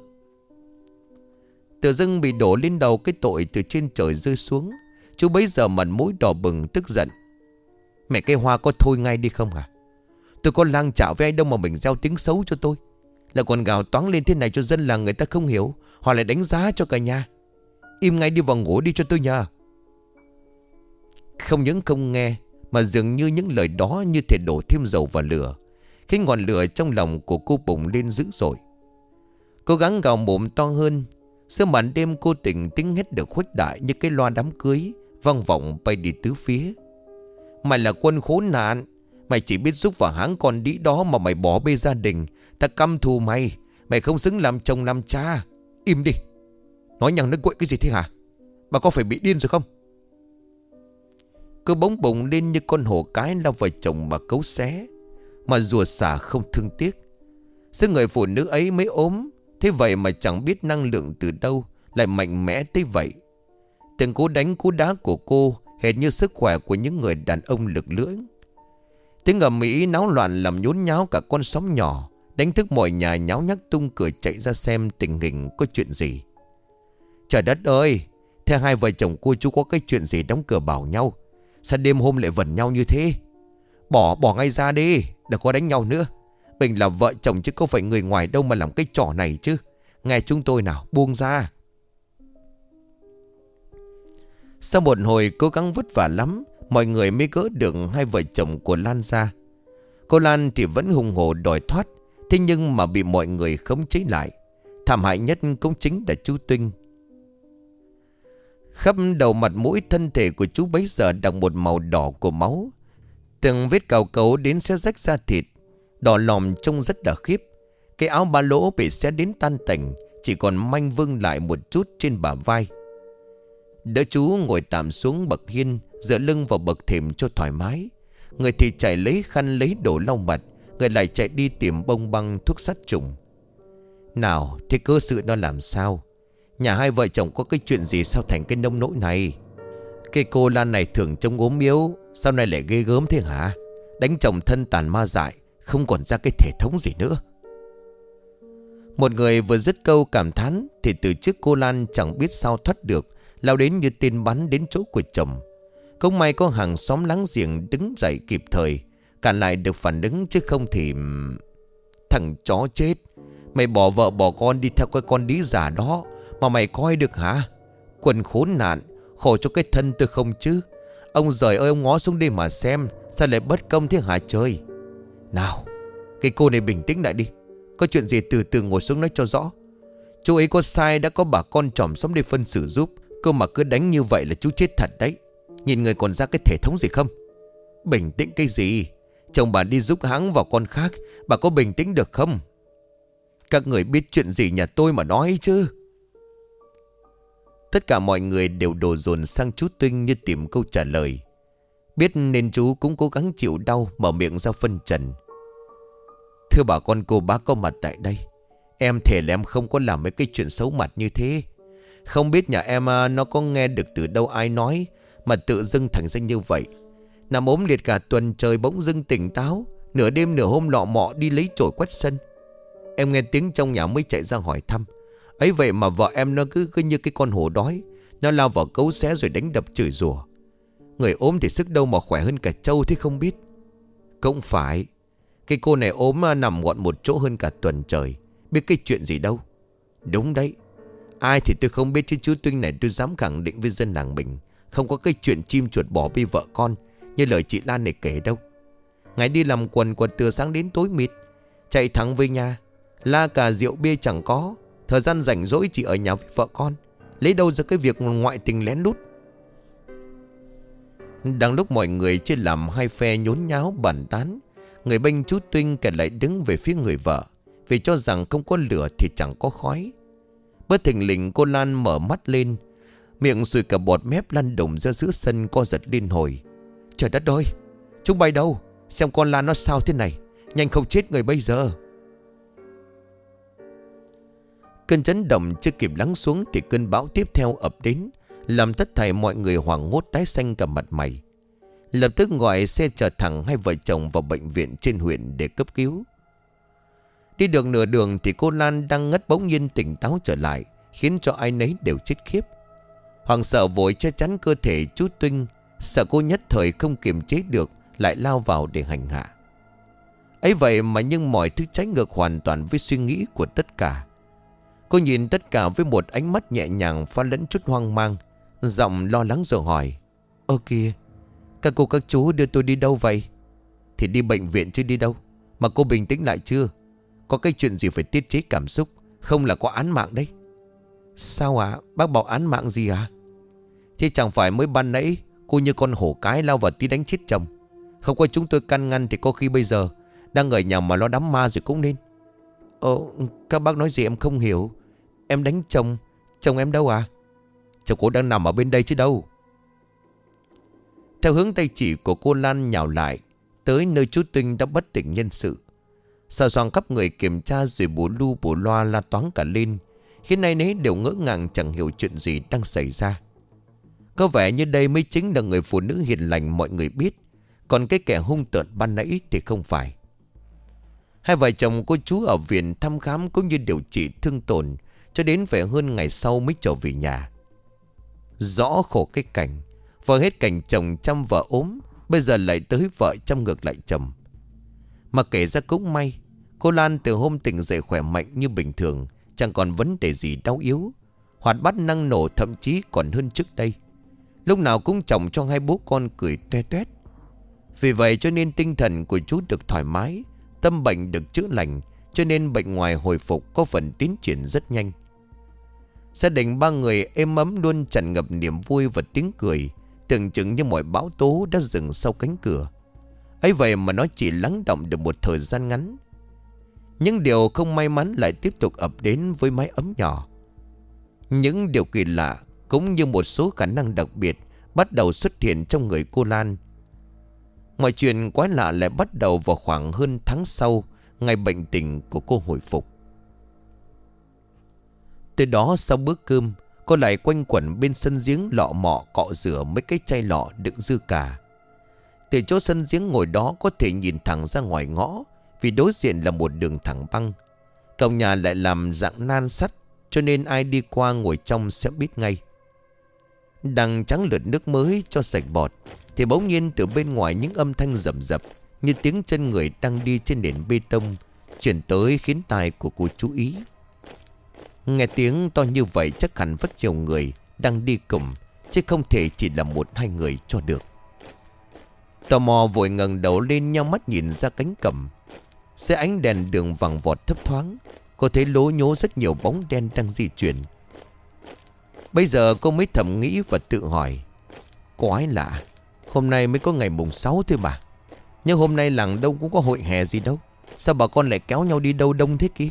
Tự dưng bị đổ lên đầu cái tội từ trên trời rơi xuống. Chú bấy giờ mặt mũi đỏ bừng tức giận. Mẹ cây hoa có thôi ngay đi không hả? Tôi có lang chạo với ai đâu mà mình gieo tiếng xấu cho tôi. Là còn gào toáng lên thế này cho dân làng người ta không hiểu. Họ lại đánh giá cho cả nhà. Im ngay đi vào ngủ đi cho tôi nhờ. Không những không nghe, mà dường như những lời đó như thể đổ thêm dầu vào lửa, khiến ngọn lửa trong lòng của cô bùng lên dữ dội. Cố gắng gào mồm to hơn. Giữa màn đêm cô tình tiếng hét được khuếch đại như cái loa đám cưới, vang vọng bay đi tứ phía. Mày là quân khốn nạn. Mày chỉ biết giúp vào háng con đĩ đó mà mày bỏ bê gia đình. Ta căm thù mày. Mày không xứng làm chồng làm cha. Im đi. Nói nhằng nói quậy cái gì thế hả? Bà có phải bị điên rồi không? Cô bỗng bùng lên như con hổ cái lao vào chồng mà cấu xé, mà rùa xả không thương tiếc. Sức người phụ nữ ấy mới ốm, thế vậy mà chẳng biết năng lượng từ đâu lại mạnh mẽ tới vậy. Từng cú đánh cú đá của cô hệt như sức khỏe của những người đàn ông lực lưỡng. Tiếng ầm ĩ náo loạn làm nhốn nháo cả con sóng nhỏ, đánh thức mọi nhà nháo nhác tung cửa chạy ra xem tình hình có chuyện gì. Trời đất ơi, theo hai vợ chồng cô chú có cái chuyện gì đóng cửa bảo nhau? Sao đêm hôm lại vần nhau như thế? Bỏ ngay ra đi, đừng có đánh nhau nữa. Mình là vợ chồng chứ không phải người ngoài đâu mà làm cái trò này chứ. Nghe chúng tôi nào, buông ra. Sau một hồi cố gắng vất vả lắm, mọi người mới gỡ được hai vợ chồng của Lan ra. Cô Lan thì vẫn hùng hổ đòi thoát, thế nhưng mà bị mọi người khống chế lại. Thảm hại nhất cũng chính là chú Tuynh. Khắp đầu mặt mũi thân thể của chú bấy giờ đặc một màu đỏ của máu. Từng vết cào cấu đến xé rách da thịt, đỏ lòm trông rất là khiếp. Cái áo ba lỗ bị xé đến tan tành, chỉ còn manh vương lại một chút trên bả vai. Đỡ chú ngồi tạm xuống bậc hiên, dựa lưng vào bậc thềm cho thoải mái. Người thì chạy lấy khăn lấy đồ lau mặt, người lại chạy đi tìm bông băng thuốc sát trùng. Nào, thế cơ sự nó làm sao? Nhà hai vợ chồng có cái chuyện gì sao thành cái nông nỗi này? Cái cô Lan này thường trông ốm yếu, sao này lại ghê gớm thế hả? Đánh chồng thân tàn ma dại, không còn ra cái thể thống gì nữa. Một người vừa dứt câu cảm thán thì từ trước cô Lan chẳng biết sao thoát được, lao đến như tên bắn đến chỗ của chồng. Không may có hàng xóm láng giềng đứng dậy kịp thời, cản lại được phản ứng, chứ không thì... Thằng chó chết, mày bỏ vợ bỏ con đi theo cái con đĩ giả đó mà mày coi được hả? Quần khốn nạn, khổ cho cái thân tôi không chứ. Ông giời ơi, ông ngó xuống đây mà xem, sao lại bất công thế hả trời? Nào, cái cô này bình tĩnh lại đi. Có chuyện gì từ từ ngồi xuống nói cho rõ. Chú ấy có sai, đã có bà con chòm xóm đây phân xử giúp. Cơ mà cứ đánh như vậy là chú chết thật đấy. Nhìn người còn ra cái thể thống gì không? Bình tĩnh cái gì? Chồng bà đi giúp hãng vào con khác, bà có bình tĩnh được không? Các người biết chuyện gì nhà tôi mà nói chứ. Tất cả mọi người đều đổ dồn sang chú Tuynh như tìm câu trả lời. Biết nên chú cũng cố gắng chịu đau, mở miệng ra phân trần. Thưa bà con cô bác có mặt tại đây, em thề là em không có làm mấy cái chuyện xấu mặt như thế. Không biết nhà em nó có nghe được từ đâu ai nói mà tự dưng thành ra như vậy. Nằm ốm liệt cả tuần trời bỗng dưng tỉnh táo, nửa đêm nửa hôm lọ mọ đi lấy chổi quét sân. Em nghe tiếng trong nhà mới chạy ra hỏi thăm. Ấy vậy mà vợ em nó cứ như cái con hổ đói, nó lao vào cấu xé rồi đánh đập chửi rủa. Người ốm thì sức đâu mà khỏe hơn cả trâu thế không biết. Cũng phải, cái cô này ốm nằm gọn một chỗ hơn cả tuần trời, biết cái chuyện gì đâu. Đúng đấy, ai thì tôi không biết, chứ chú Tuynh này tôi dám khẳng định với dân làng mình, không có cái chuyện chim chuột bỏ bê vợ con như lời chị Lan này kể đâu. Ngày đi làm quần từ sáng đến tối mịt, chạy thẳng về nhà, la cà rượu bia chẳng có. Thời gian rảnh rỗi chỉ ở nhà với vợ con, lấy đâu ra cái việc ngoại tình lén lút. Đang lúc mọi người chia làm hai phe nhốn nháo bàn tán, người bên chú Tuynh kẻ lại đứng về phía người vợ, vì cho rằng không có lửa thì chẳng có khói. Bất thình lình cô Lan mở mắt lên, miệng sùi cả bọt mép lăn đùng ra giữa sân co giật liên hồi. Trời đất ơi, chúng bay đâu? Xem con Lan nó sao thế này, nhanh không chết người bây giờ. Cơn chấn động chưa kịp lắng xuống thì cơn bão tiếp theo ập đến, làm tất thảy mọi người hoảng hốt tái xanh cả mặt mày. Lập tức gọi xe chở thẳng hai vợ chồng vào bệnh viện trên huyện để cấp cứu. Đi được nửa đường thì cô Lan đang ngất bỗng nhiên tỉnh táo trở lại, khiến cho ai nấy đều chết khiếp. Hoàng sợ vội che chắn cơ thể chú Tuynh, sợ cô nhất thời không kiềm chế được lại lao vào để hành hạ. Ấy vậy mà nhưng mọi thứ trái ngược hoàn toàn với suy nghĩ của tất cả. Cô nhìn tất cả với một ánh mắt nhẹ nhàng pha lẫn chút hoang mang, giọng lo lắng rồi hỏi: Ơ kìa, các cô các chú đưa tôi đi đâu vậy? Thì đi bệnh viện chứ đi đâu. Mà cô bình tĩnh lại chưa? Có cái chuyện gì phải tiết chế cảm xúc, không là có án mạng đấy. Sao ạ? Bác bảo án mạng gì à? Thế chẳng phải mới ban nãy cô như con hổ cái lao vào tí đánh chết chồng. Không có chúng tôi can ngăn thì có khi bây giờ đang ở nhà mà lo đám ma rồi cũng nên. Các bác nói gì em không hiểu. Em đánh chồng. Chồng em đâu à? Chồng cô đang nằm ở bên đây chứ đâu. Theo hướng tay chỉ của cô Lan nhào lại tới nơi chú Tuynh đã bất tỉnh nhân sự. Sờ soạng khắp người kiểm tra rồi bù lu bù loa la toáng cả lên, khiến ai nấy đều ngỡ ngàng chẳng hiểu chuyện gì đang xảy ra. Có vẻ như đây mới chính là người phụ nữ hiền lành mọi người biết, còn cái kẻ hung tợn ban nãy thì không phải. Hai vợ chồng cô chú ở viện thăm khám cũng như điều trị thương tổn cho đến về hơn ngày sau mới trở về nhà. Rõ khổ cái cảnh vợ hết cảnh chồng chăm vợ ốm, bây giờ lại tới vợ chăm ngược lại chồng. Mà kể ra cũng may, cô Lan từ hôm tỉnh dậy khỏe mạnh như bình thường, chẳng còn vấn đề gì đau yếu, hoạt bát năng nổ, thậm chí còn hơn trước đây. Lúc nào cũng chồng cho hai bố con cười toe toét. Vì vậy cho nên tinh thần của chú được thoải mái, tâm bệnh được chữa lành, cho nên bệnh ngoài hồi phục có phần tiến triển rất nhanh. Gia đình ba người êm ấm luôn tràn ngập niềm vui và tiếng cười, tưởng chừng như mọi bão tố đã dừng sau cánh cửa. Ấy vậy mà nó chỉ lắng động được một thời gian ngắn. Những điều không may mắn lại tiếp tục ập đến với mái ấm nhỏ. Những điều kỳ lạ cũng như một số khả năng đặc biệt bắt đầu xuất hiện trong người cô Lan. Mọi chuyện quái lạ lại bắt đầu vào khoảng hơn tháng sau, ngày bệnh tình của cô hồi phục. Từ đó sau bữa cơm, cô lại quanh quẩn bên sân giếng lọ mọ cọ rửa mấy cái chai lọ đựng dư cả. Từ chỗ sân giếng ngồi đó có thể nhìn thẳng ra ngoài ngõ, vì đối diện là một đường thẳng băng. Cổng nhà lại làm dạng nan sắt, cho nên ai đi qua ngồi trong sẽ biết ngay. Đang trắng lượt nước mới cho sạch bọt, thì bỗng nhiên từ bên ngoài những âm thanh rầm rập như tiếng chân người đang đi trên nền bê tông chuyển tới, khiến tai của cô chú ý. Nghe tiếng to như vậy chắc hẳn rất nhiều người đang đi cùng, chứ không thể chỉ là một hai người cho được. Tò mò vội ngẩng đầu lên nheo mắt nhìn ra cánh cổng. Xe ánh đèn đường vàng vọt thấp thoáng, cô thấy lố nhố rất nhiều bóng đen đang di chuyển. Bây giờ cô mới thầm nghĩ và tự hỏi: quái lạ, hôm nay mới có ngày mùng 6 thôi mà. Nhưng hôm nay làng đâu cũng có hội hè gì đâu, sao bà con lại kéo nhau đi đâu đông thế kia?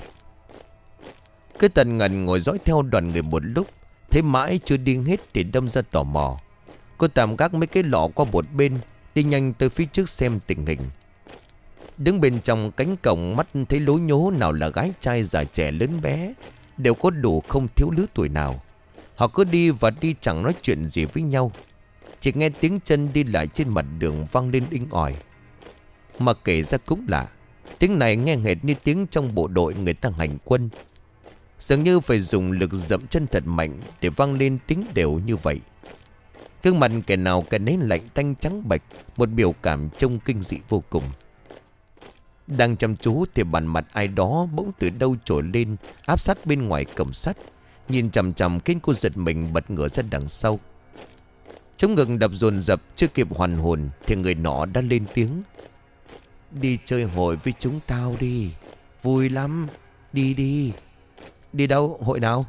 Cứ tần ngần ngồi dõi theo đoàn người một lúc, thấy mãi chưa đi hết thì đâm ra tò mò. Cô tạm gác mấy cái lọ qua một bên, đi nhanh tới phía trước xem tình hình. Đứng bên trong cánh cổng, mắt thấy lố nhố nào là gái trai già trẻ lớn bé, đều có đủ, không thiếu lứa tuổi nào. Họ cứ đi và đi chẳng nói chuyện gì với nhau, chỉ nghe tiếng chân đi lại trên mặt đường vang lên inh ỏi. Mà kể ra cũng lạ, tiếng này nghe hệt như tiếng trong bộ đội người ta hành quân, dường như phải dùng lực dẫm chân thật mạnh để vang lên tiếng đều như vậy. Gương mặt kẻ nào kẻ nấy lạnh tanh trắng bệch, một biểu cảm trông kinh dị vô cùng. Đang chăm chú thì bàn mặt ai đó bỗng từ đâu trồi lên, áp sát bên ngoài cổng sắt, nhìn chằm chằm khiến cô giật mình bật ngửa ra đằng sau. Chống ngực đập dồn dập, chưa kịp hoàn hồn thì người nọ đã lên tiếng: đi chơi hội với chúng tao đi, vui lắm, đi đi. Đi đâu, hội nào?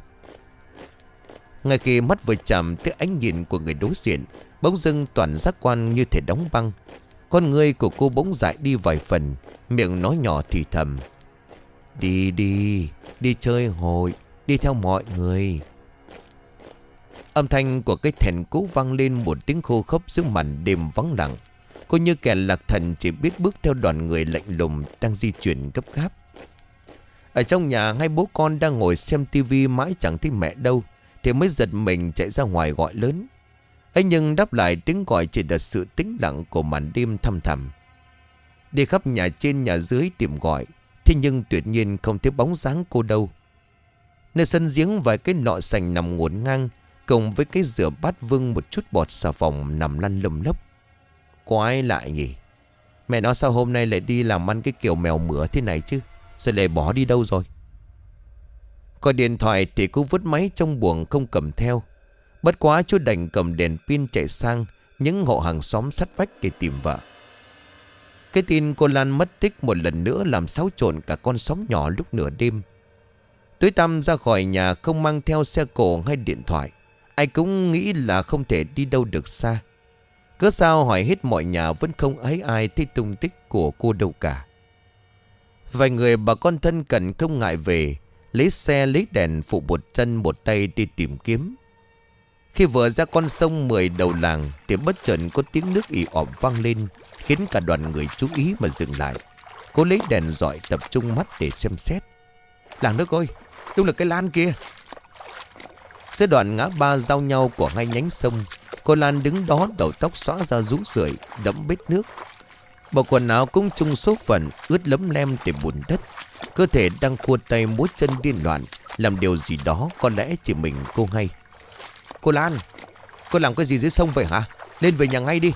Ngay khi mắt vừa chạm tới ánh nhìn của người đối diện, bỗng dưng toàn giác quan như thể đóng băng. Con người của cô bỗng dại đi vài phần, miệng nói nhỏ thì thầm: đi đi, đi chơi hội, đi theo mọi người. Âm thanh của cái thèn cũ vang lên một tiếng khô khốc giữa màn đêm vắng lặng. Cô như kẻ lạc thần chỉ biết bước theo đoàn người lạnh lùng đang di chuyển gấp gáp. Ở trong nhà, hai bố con đang ngồi xem tivi mãi chẳng thấy mẹ đâu, thì mới giật mình chạy ra ngoài gọi lớn. ấy nhưng đáp lại tiếng gọi chỉ là sự tĩnh lặng của màn đêm thăm thẳm. Đi khắp nhà trên nhà dưới tìm gọi, thế nhưng tuyệt nhiên không thấy bóng dáng cô đâu. Nơi sân giếng vài cái lọ sành nằm ngổn ngang, cùng với cái rửa bát vương một chút bọt xà phòng nằm lăn lầm lốc. Có ai lại nhỉ? Mẹ nó sao hôm nay lại đi làm ăn cái kiểu mèo mửa thế này chứ? Rồi lại bỏ đi đâu rồi? Gọi điện thoại thì cô vứt máy trong buồng không cầm theo. Bất quá chú đành cầm đèn pin chạy sang những hộ hàng xóm sát vách để tìm vợ. Cái tin cô Lan mất tích một lần nữa làm xáo trộn cả con xóm nhỏ lúc nửa đêm. Tối tăm ra khỏi nhà không mang theo xe cổ hay điện thoại, ai cũng nghĩ là không thể đi đâu được xa. Cớ sao hỏi hết mọi nhà vẫn không thấy ai thấy tung tích của cô đâu cả. Vài người bà con thân cận không ngại về, lấy xe lấy đèn phụ một chân một tay đi tìm kiếm. Khi vừa ra con sông 10 đầu làng thì bất chợt có tiếng nước ì ỏm vang lên, khiến cả đoàn người chú ý mà dừng lại. Cô lấy đèn dọi tập trung mắt để xem xét. Làng nước ơi, đúng là cái Lan kia. Giữa đoạn ngã ba giao nhau của hai nhánh sông, cô Lan đứng đó đầu tóc xõa ra rú rượi đẫm bết nước. Bộ quần áo cũng chung số phận ướt lấm lem để bùn đất. Cơ thể đang khua tay múa chân điên loạn, làm điều gì đó có lẽ chỉ mình cô hay. Cô Lan, cô làm cái gì dưới sông vậy hả? Lên về nhà ngay đi.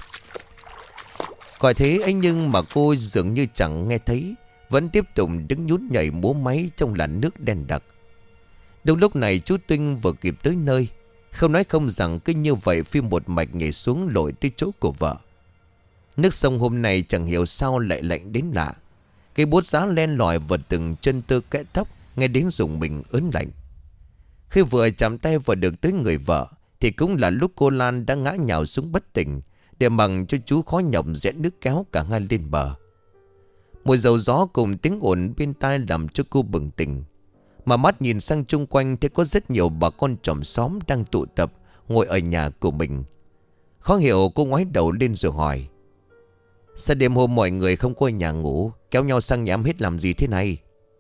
Gọi thế ấy nhưng mà cô dường như chẳng nghe thấy, vẫn tiếp tục đứng nhún nhảy múa máy trong làn nước đen đặc. Đúng lúc này chú Tinh vừa kịp tới nơi. Không nói không rằng cứ như vậy phi một mạch nhảy xuống lội tới chỗ của vợ. Nước sông hôm nay chẳng hiểu sao lại lạnh đến lạ. Cái bốt giá len lỏi vào từng chân tơ kẽ tóc, nghe đến rùng mình ớn lạnh. Khi vừa chạm tay vào được tới người vợ thì cũng là lúc cô Lan đã ngã nhào xuống bất tỉnh, để bằng cho chú khó nhọc rẽ nước kéo cả hai lên bờ. Mùi dầu gió cùng tiếng ồn bên tai làm cho cô bừng tỉnh. Mà mắt nhìn sang chung quanh thấy có rất nhiều bà con chòm xóm đang tụ tập ngồi ở nhà của mình. Khó hiểu cô ngoái đầu lên rồi hỏi: sao đêm hôm mọi người không có ở nhà ngủ, kéo nhau sang nhà em hết làm gì thế này?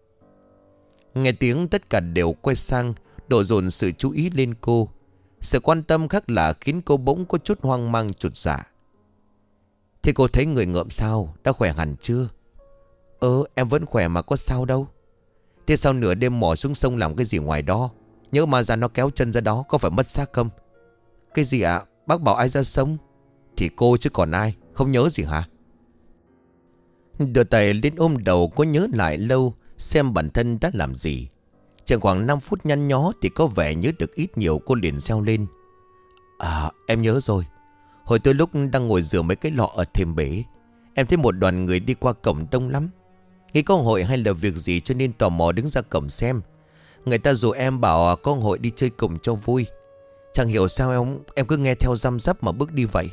Nghe tiếng tất cả đều quay sang, đổ dồn sự chú ý lên cô. Sự quan tâm khác lạ khiến cô bỗng có chút hoang mang chột dạ. Thì cô thấy người ngợm sao? Đã khỏe hẳn chưa? Em vẫn khỏe mà có sao đâu. Thế sao nửa đêm mò xuống sông làm cái gì ngoài đó? Nhớ mà ra nó kéo chân ra đó, có phải mất xác không? Cái gì ạ? Bác bảo ai ra sông? Thì cô chứ còn ai, không nhớ gì hả? Đưa tay lên ôm đầu, có nhớ lại lâu xem bản thân đã làm gì. Chẳng khoảng 5 phút nhăn nhó thì có vẻ nhớ được ít nhiều. Cô liền reo lên: em nhớ rồi. Hồi tôi lúc đang ngồi rửa mấy cái lọ ở thềm bể, em thấy một đoàn người đi qua cổng đông lắm. Nghĩ có hội hay là việc gì cho nên tò mò đứng ra cổng xem. Người ta rủ em bảo có hội đi chơi cùng cho vui. Chẳng hiểu sao em cứ nghe theo răm rắp mà bước đi vậy.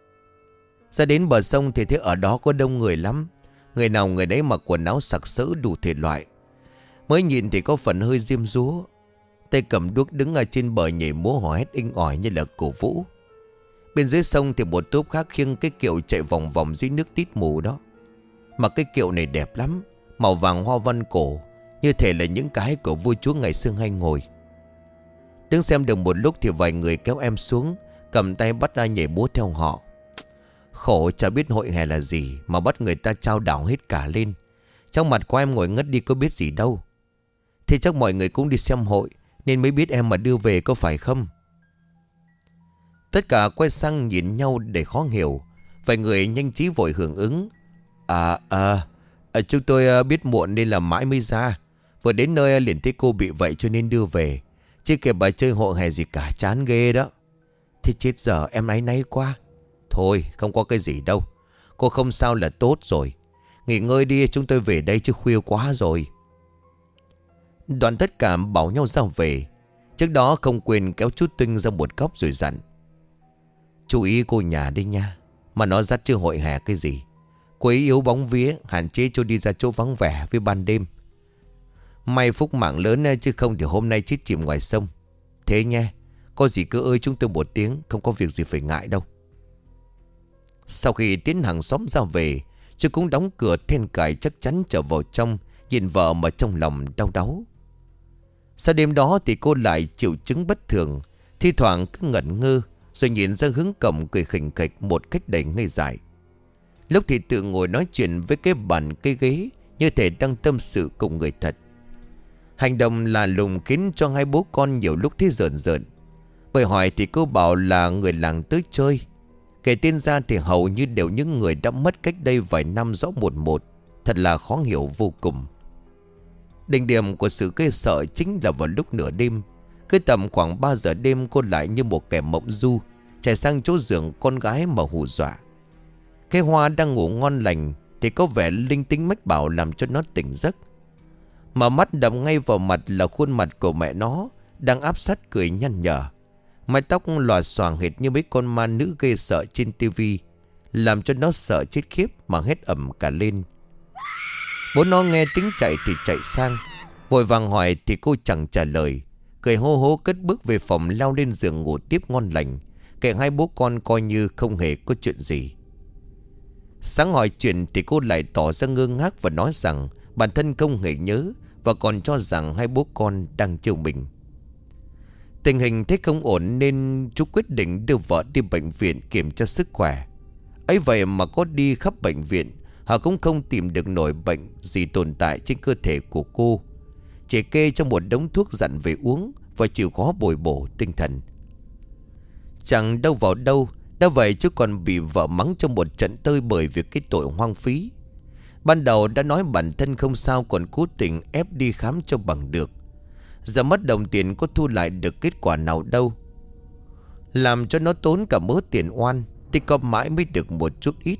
Ra đến bờ sông thì thấy ở đó có đông người lắm. Người nào người đấy mặc quần áo sặc sỡ đủ thể loại. Mới nhìn thì có phần hơi diêm dúa. Tay cầm đuốc đứng ở trên bờ nhảy múa hò hét inh ỏi như là cổ vũ. Bên dưới sông thì một tốp khác khiêng cái kiệu chạy vòng vòng dưới nước tít mù đó. Mà cái kiệu này đẹp lắm, màu vàng hoa văn cổ, như thể là những cái của vua chúa ngày xưa hay ngồi. Đứng xem được một lúc thì vài người kéo em xuống, cầm tay bắt ra nhảy múa theo họ. Khổ chả biết hội hè là gì mà bắt người ta trao đảo hết cả lên. Trong mặt của em ngồi ngất đi có biết gì đâu. Thì chắc mọi người cũng đi xem hội nên mới biết em mà đưa về có phải không? Tất cả quay sang nhìn nhau để khó hiểu. Vài người nhanh trí vội hưởng ứng: chúng tôi biết muộn nên là mãi mới ra. Vừa đến nơi liền thấy cô bị vậy cho nên đưa về. Chưa kịp bà chơi hộ hè gì cả, chán ghê đó. Thế chết giờ em áy náy quá. Thôi không có cái gì đâu, cô không sao là tốt rồi. Nghỉ ngơi đi, chúng tôi về đây chứ khuya quá rồi. Đoạn tất cả bảo nhau ra về. Trước đó không quên kéo chú Tinh ra một góc rồi dặn: chú ý cô nhà đi nha. Mà nó dắt chưa hội hè cái gì. Cô ấy yếu bóng vía, hạn chế cho đi ra chỗ vắng vẻ với ban đêm. May phúc mạng lớn chứ không thì hôm nay chết chìm ngoài sông. Thế nha, có gì cứ ơi chúng tôi một tiếng, không có việc gì phải ngại đâu. Sau khi tiến hàng xóm ra về, chú cũng đóng cửa then cài chắc chắn trở vào trong, nhìn vợ mà trong lòng đau đáu. Sau đêm đó thì cô lại triệu chứng bất thường, thi thoảng cứ ngẩn ngơ, rồi nhìn ra hướng cổng cười khỉnh khịch một cách đầy ngây dại. Lúc thì tự ngồi nói chuyện với cái bàn cây ghế, như thể đang tâm sự cùng người thật. Hành động là lùng khiến cho hai bố con nhiều lúc thấy rợn rợn. Bởi hỏi thì cô bảo là người làng tới chơi. Kể tên ra thì hầu như đều những người đã mất cách đây vài năm rõ một một. Thật là khó hiểu vô cùng. Đỉnh điểm của sự ghê sợ chính là vào lúc nửa đêm. Cứ tầm khoảng 3 giờ đêm, cô lại như một kẻ mộng du chạy sang chỗ giường con gái mà hù dọa. Cái Hoa đang ngủ ngon lành thì có vẻ linh tinh mách bảo làm cho nó tỉnh giấc. Mà mắt đập ngay vào mặt là khuôn mặt của mẹ nó đang áp sát cười nhăn nhở. Mái tóc lòa xoàng hệt như mấy con ma nữ ghê sợ trên tivi, làm cho nó sợ chết khiếp mà hét ầm cả lên. Bố nó nghe tiếng chạy thì chạy sang, vội vàng hỏi thì cô chẳng trả lời, cười hô hố cất bước về phòng, leo lên giường ngủ tiếp ngon lành, kệ hai bố con coi như không hề có chuyện gì. Sáng hỏi chuyện thì cô lại tỏ ra ngơ ngác và nói rằng bản thân không hề nhớ, và còn cho rằng hai bố con đang trêu mình. Tình hình thấy không ổn nên chú quyết định đưa vợ đi bệnh viện kiểm tra sức khỏe. Ấy vậy mà có đi khắp bệnh viện, họ cũng không tìm được nổi bệnh gì tồn tại trên cơ thể của cô. Chỉ kê cho một đống thuốc dặn về uống và chịu khó bồi bổ tinh thần. Chẳng đâu vào đâu, đã vậy chú còn bị vợ mắng trong một trận tơi bởi việc cái tội hoang phí. Ban đầu đã nói bản thân không sao, còn cố tình ép đi khám cho bằng được. Giờ mất đồng tiền có thu lại được kết quả nào đâu, làm cho nó tốn cả mớ tiền oan, tích cóp mãi mới được một chút ít.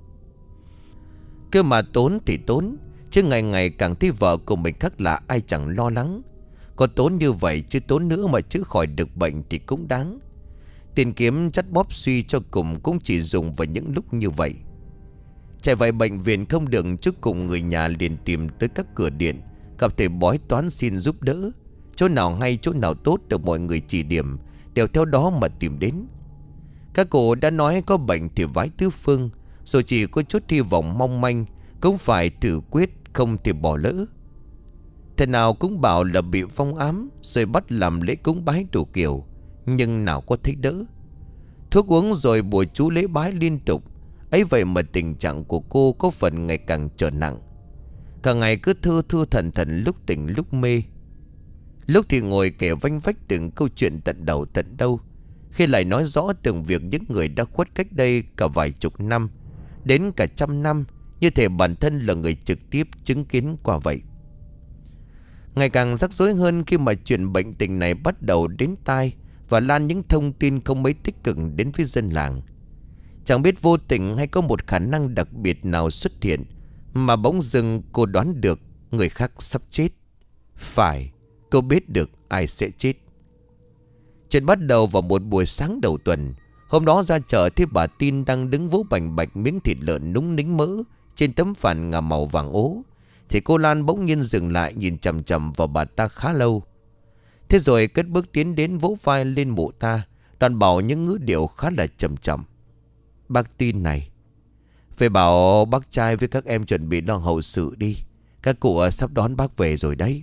Cơ mà tốn thì tốn, chứ ngày ngày càng thấy vợ của mình khác lạ, ai chẳng lo lắng. Có tốn như vậy chứ tốn nữa mà chữa khỏi được bệnh thì cũng đáng. Tiền kiếm chắt bóp suy cho cùng cũng chỉ dùng vào những lúc như vậy. Chạy vào bệnh viện không được, trước cùng người nhà liền tìm tới các cửa điện, gặp thầy bói toán xin giúp đỡ. Chỗ nào hay chỗ nào tốt được mọi người chỉ điểm, đều theo đó mà tìm đến. Các cụ đã nói có bệnh thì vái tứ phương, rồi chỉ có chút hy vọng mong manh cũng phải thử quyết, không thể bỏ lỡ. Thế nào cũng bảo là bị phong ám, rồi bắt làm lễ cúng bái đủ kiểu, nhưng nào có thấy đỡ. Thuốc uống rồi bùa chú lễ bái liên tục, ấy vậy mà tình trạng của cô có phần ngày càng trở nặng. Cả ngày cứ thơ thơ thần thần, lúc tỉnh lúc mê. Lúc thì ngồi kể vanh vách từng câu chuyện tận đầu tận đâu, khi lại nói rõ từng việc những người đã khuất cách đây cả vài chục năm, đến cả trăm năm, như thể bản thân là người trực tiếp chứng kiến qua vậy. Ngày càng rắc rối hơn khi mà chuyện bệnh tình này bắt đầu đến tai và lan những thông tin không mấy tích cực đến với dân làng. Chẳng biết vô tình hay có một khả năng đặc biệt nào xuất hiện, mà bỗng dưng cô đoán được người khác sắp chết. Phải, cô biết được ai sẽ chết. Chuyện bắt đầu vào một buổi sáng đầu tuần. Hôm đó ra chợ thấy bà Tin đang đứng vỗ bành bạch miếng thịt lợn núng nính mỡ trên tấm phản ngà màu vàng ố, thì cô Lan bỗng nhiên dừng lại nhìn chằm chằm vào bà ta khá lâu. Thế rồi cất bước tiến đến vỗ vai lên mụ ta, đoạn bảo những ngữ điệu khá là trầm trọng. Bác Tin này, về bảo bác trai với các em chuẩn bị lo hậu sự đi, các cụ sắp đón bác về rồi đấy.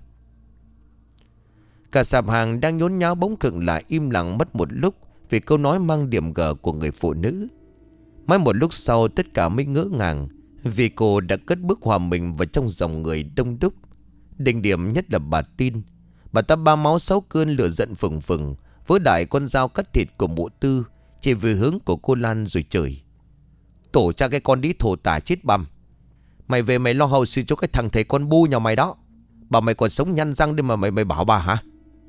Cả sạp hàng đang nhốn nháo bỗng khựng lại im lặng mất một lúc vì câu nói mang điểm gở của người phụ nữ. Mãi một lúc sau tất cả mới ngỡ ngàng, vì cô đã cất bước hòa mình vào trong dòng người đông đúc. Đỉnh điểm nhất là bà Tin. Bà ta ba máu sáu cơn, lửa giận phừng phừng, với đại con dao cắt thịt của mụ Tư chỉ về hướng của cô Lan rồi chửi: Tổ cha cái con đi thổ tả chết băm, mày về mày lo hậu sự cho cái thằng thầy con bu nhà mày đó. Bảo mày còn sống nhăn răng để mà mày bảo bà hả?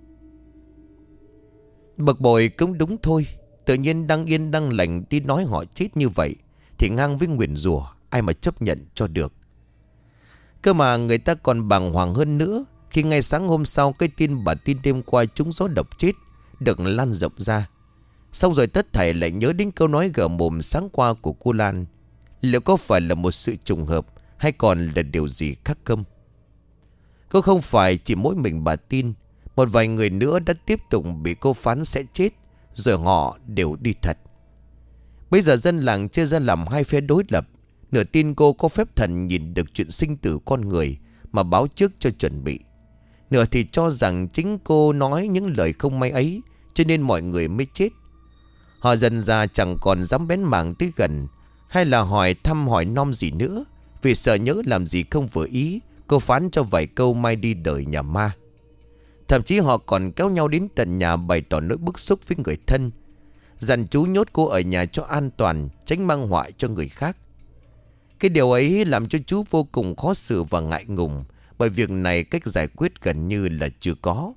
Bực bội cũng đúng thôi. Tự nhiên đang yên đang lành đi nói họ chết như vậy thì ngang với nguyền rủa, ai mà chấp nhận cho được. Cơ mà người ta còn bàng hoàng hơn nữa khi ngay sáng hôm sau cái tin bà Tin đêm qua trúng gió độc chết được lan rộng ra. Xong rồi tất thảy lại nhớ đến câu nói gở mồm sáng qua của cô Lan. Liệu có phải là một sự trùng hợp hay còn là điều gì khác không? Có không phải chỉ mỗi mình bà Tin, một vài người nữa đã tiếp tục bị cô phán sẽ chết, rồi họ đều đi thật. Bây giờ dân làng chia ra làm hai phe đối lập. Nửa tin cô có phép thần nhìn được chuyện sinh tử con người mà báo trước cho chuẩn bị. Nửa thì cho rằng chính cô nói những lời không may ấy, cho nên mọi người mới chết. Họ dần ra chẳng còn dám bén mảng tới gần, hay là hỏi thăm hỏi nom gì nữa, vì sợ nhỡ làm gì không vừa ý, cô phán cho vài câu mai đi đời nhà ma. Thậm chí họ còn kéo nhau đến tận nhà bày tỏ nỗi bức xúc với người thân, dặn chú nhốt cô ở nhà cho an toàn, tránh mang họa cho người khác. Cái điều ấy làm cho chú vô cùng khó xử và ngại ngùng, bởi việc này cách giải quyết gần như là chưa có.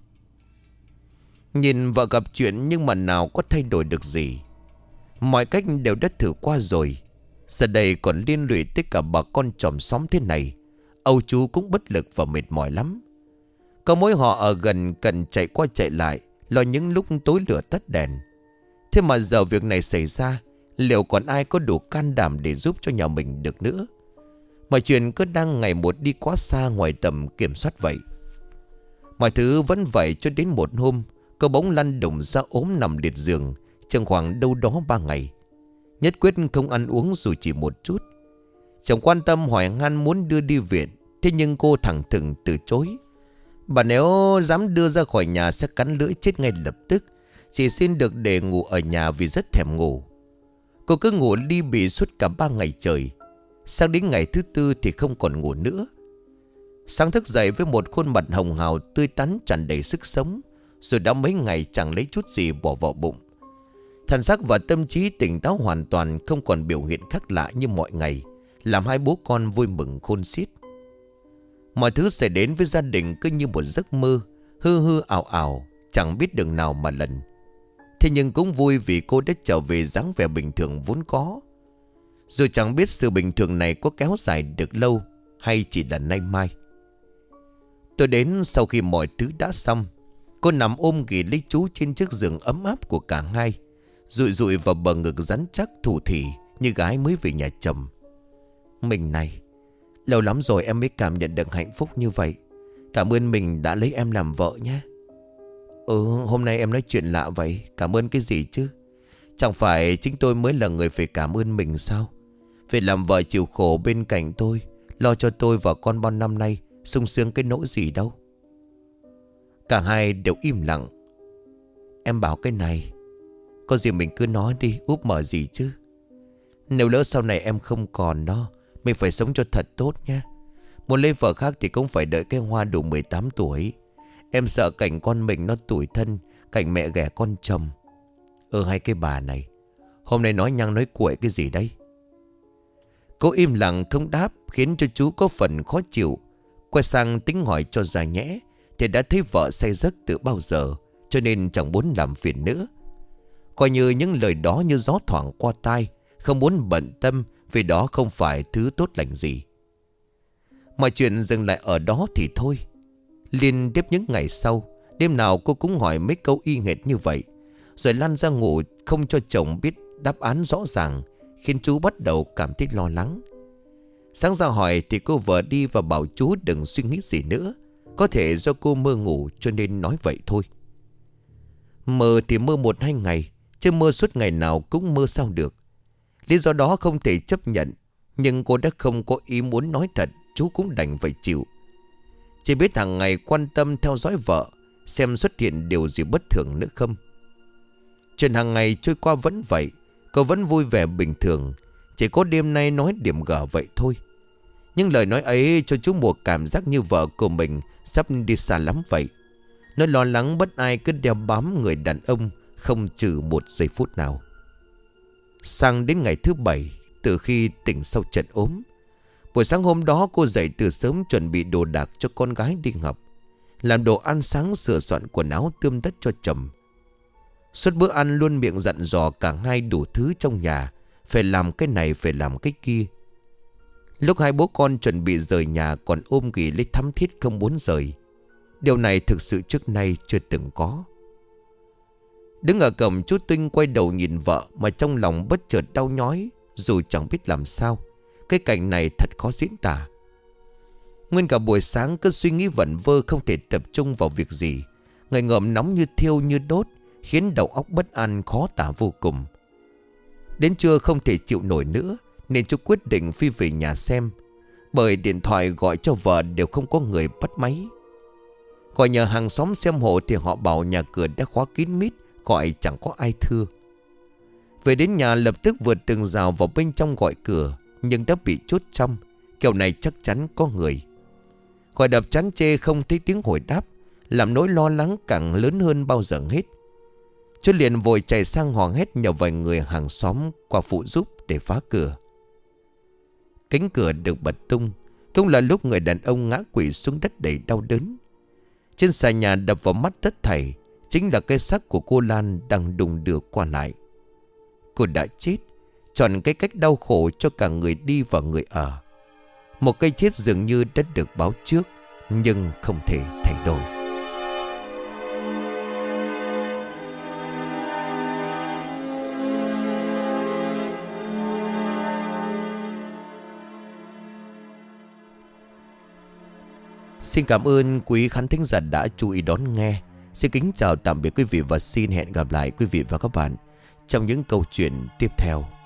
Nhìn vợ gặp chuyện nhưng mà nào có thay đổi được gì. Mọi cách đều đã thử qua rồi. Giờ đây còn liên lụy tới cả bà con chòm xóm thế này, Âu chú cũng bất lực và mệt mỏi lắm. Có mỗi họ ở gần cần chạy qua chạy lại, lo những lúc tối lửa tắt đèn. Thế mà giờ việc này xảy ra, liệu còn ai có đủ can đảm để giúp cho nhà mình được nữa? Mọi chuyện cứ đang ngày một đi quá xa ngoài tầm kiểm soát vậy. Mọi thứ vẫn vậy cho đến một hôm, cô bỗng lăn đùng ra ốm nằm liệt giường, chừng khoảng đâu đó 3 ngày. Nhất quyết không ăn uống dù chỉ một chút. Chồng quan tâm hỏi han muốn đưa đi viện, thế nhưng cô thẳng thừng từ chối. Bà nếu dám đưa ra khỏi nhà sẽ cắn lưỡi chết ngay lập tức. Chỉ xin được để ngủ ở nhà vì rất thèm ngủ. Cô cứ ngủ li bì suốt cả 3 ngày trời. Sang đến ngày thứ 4 thì không còn ngủ nữa. Sáng thức dậy với một khuôn mặt hồng hào tươi tắn tràn đầy sức sống, rồi đã mấy ngày chẳng lấy chút gì bỏ vào bụng. Thần sắc và tâm trí tỉnh táo hoàn toàn, không còn biểu hiện khác lạ như mọi ngày, làm hai bố con vui mừng khôn xiết. Mọi thứ xảy đến với gia đình cứ như một giấc mơ, hư hư ảo ảo, chẳng biết đường nào mà lần. Thế nhưng cũng vui vì cô đã trở về dáng vẻ bình thường vốn có. Dù chẳng biết sự bình thường này có kéo dài được lâu hay chỉ là nay mai. Tôi đến sau khi mọi thứ đã xong. Cô nằm ôm ghì lấy chú trên chiếc giường ấm áp của cả hai, dụi dụi vào bờ ngực rắn chắc thủ thỉ như gái mới về nhà chồng. Mình này, lâu lắm rồi em mới cảm nhận được hạnh phúc như vậy. Cảm ơn mình đã lấy em làm vợ nhé. Hôm nay em nói chuyện lạ vậy. Cảm ơn cái gì chứ? Chẳng phải chính tôi mới là người phải cảm ơn mình sao? Phải làm vợ chịu khổ bên cạnh tôi, lo cho tôi và con bao năm nay, sung sướng cái nỗi gì đâu. Cả hai đều im lặng. Em bảo cái này, có gì mình cứ nói đi, úp mở gì chứ. Nếu lỡ sau này em không còn đó, mình phải sống cho thật tốt nha. Muốn lấy vợ khác thì cũng phải đợi cái Hoa đủ 18 tuổi. Em sợ cảnh con mình nó tủi thân, cảnh mẹ ghẻ con chồng. Hay cái bà này, hôm nay nói nhăng nói cuội cái gì đây? Cô im lặng không đáp, khiến cho chú có phần khó chịu. Quay sang tính hỏi cho ra nhẽ, thì đã thấy vợ say giấc từ bao giờ, cho nên chẳng muốn làm phiền nữa. Coi như những lời đó như gió thoảng qua tai, không muốn bận tâm, vì đó không phải thứ tốt lành gì. Mọi chuyện dừng lại ở đó thì thôi. Liên tiếp những ngày sau, đêm nào cô cũng hỏi mấy câu y hệt như vậy, rồi lăn ra ngủ không cho chồng biết đáp án rõ ràng, khiến chú bắt đầu cảm thấy lo lắng. Sáng ra hỏi thì cô vợ đi và bảo chú đừng suy nghĩ gì nữa. Có thể do cô mơ ngủ cho nên nói vậy thôi. Mơ thì mơ 1-2 ngày, chứ mơ suốt ngày nào cũng mơ sao được. Lý do đó không thể chấp nhận, nhưng cô đã không có ý muốn nói thật, chú cũng đành phải chịu. Chỉ biết hàng ngày quan tâm theo dõi vợ, xem xuất hiện điều gì bất thường nữa không. Chuyện hàng ngày trôi qua vẫn vậy, cô vẫn vui vẻ bình thường. Chỉ có đêm nay nói điểm gở vậy thôi. Nhưng lời nói ấy cho chú một cảm giác như vợ của mình sắp đi xa lắm vậy. Nó lo lắng bất ai cứ đeo bám người đàn ông, không trừ một giây phút nào. Sang đến ngày thứ 7, từ khi tỉnh sau trận ốm, buổi sáng hôm đó cô dậy từ sớm chuẩn bị đồ đạc cho con gái đi học, làm đồ ăn sáng, sửa soạn quần áo tươm tất cho chồng. Suốt bữa ăn luôn miệng dặn dò cả hai đủ thứ trong nhà, phải làm cái này phải làm cái kia. Lúc hai bố con chuẩn bị rời nhà còn ôm ghì lấy thắm thiết không muốn rời. Điều này thực sự trước nay chưa từng có. Đứng ở cổng, chú Tinh quay đầu nhìn vợ mà trong lòng bất chợt đau nhói, dù chẳng biết làm sao. Cái cảnh này thật khó diễn tả. Nguyên cả buổi sáng cứ suy nghĩ vẩn vơ, không thể tập trung vào việc gì. Người ngợm nóng như thiêu như đốt, khiến đầu óc bất an khó tả vô cùng. Đến trưa không thể chịu nổi nữa nên chú quyết định phi về nhà xem. Bởi điện thoại gọi cho vợ đều không có người bắt máy. Gọi nhờ hàng xóm xem hộ thì họ bảo nhà cửa đã khóa kín mít, gọi chẳng có ai thưa. Về đến nhà lập tức vượt tường rào vào bên trong gọi cửa, nhưng đã bị chốt trong. Kiểu này chắc chắn có người. Gọi đập chán chê không thấy tiếng hồi đáp, làm nỗi lo lắng càng lớn hơn bao giờ hết. Chú liền vội chạy sang hò hét nhờ vài người hàng xóm qua phụ giúp để phá cửa. Cánh cửa được bật tung, cũng là lúc người đàn ông ngã quỵ xuống đất đầy đau đớn. Trên xà nhà đập vào mắt tất thảy chính là cái xác của cô Lan đang đung đưa qua lại. Cô đã chết, chọn cái cách đau khổ cho cả người đi và người ở. Một cái chết dường như đã được báo trước, nhưng không thể thay đổi. Xin cảm ơn quý khán thính giả đã chú ý đón nghe. Xin kính chào tạm biệt quý vị và xin hẹn gặp lại quý vị và các bạn trong những câu chuyện tiếp theo.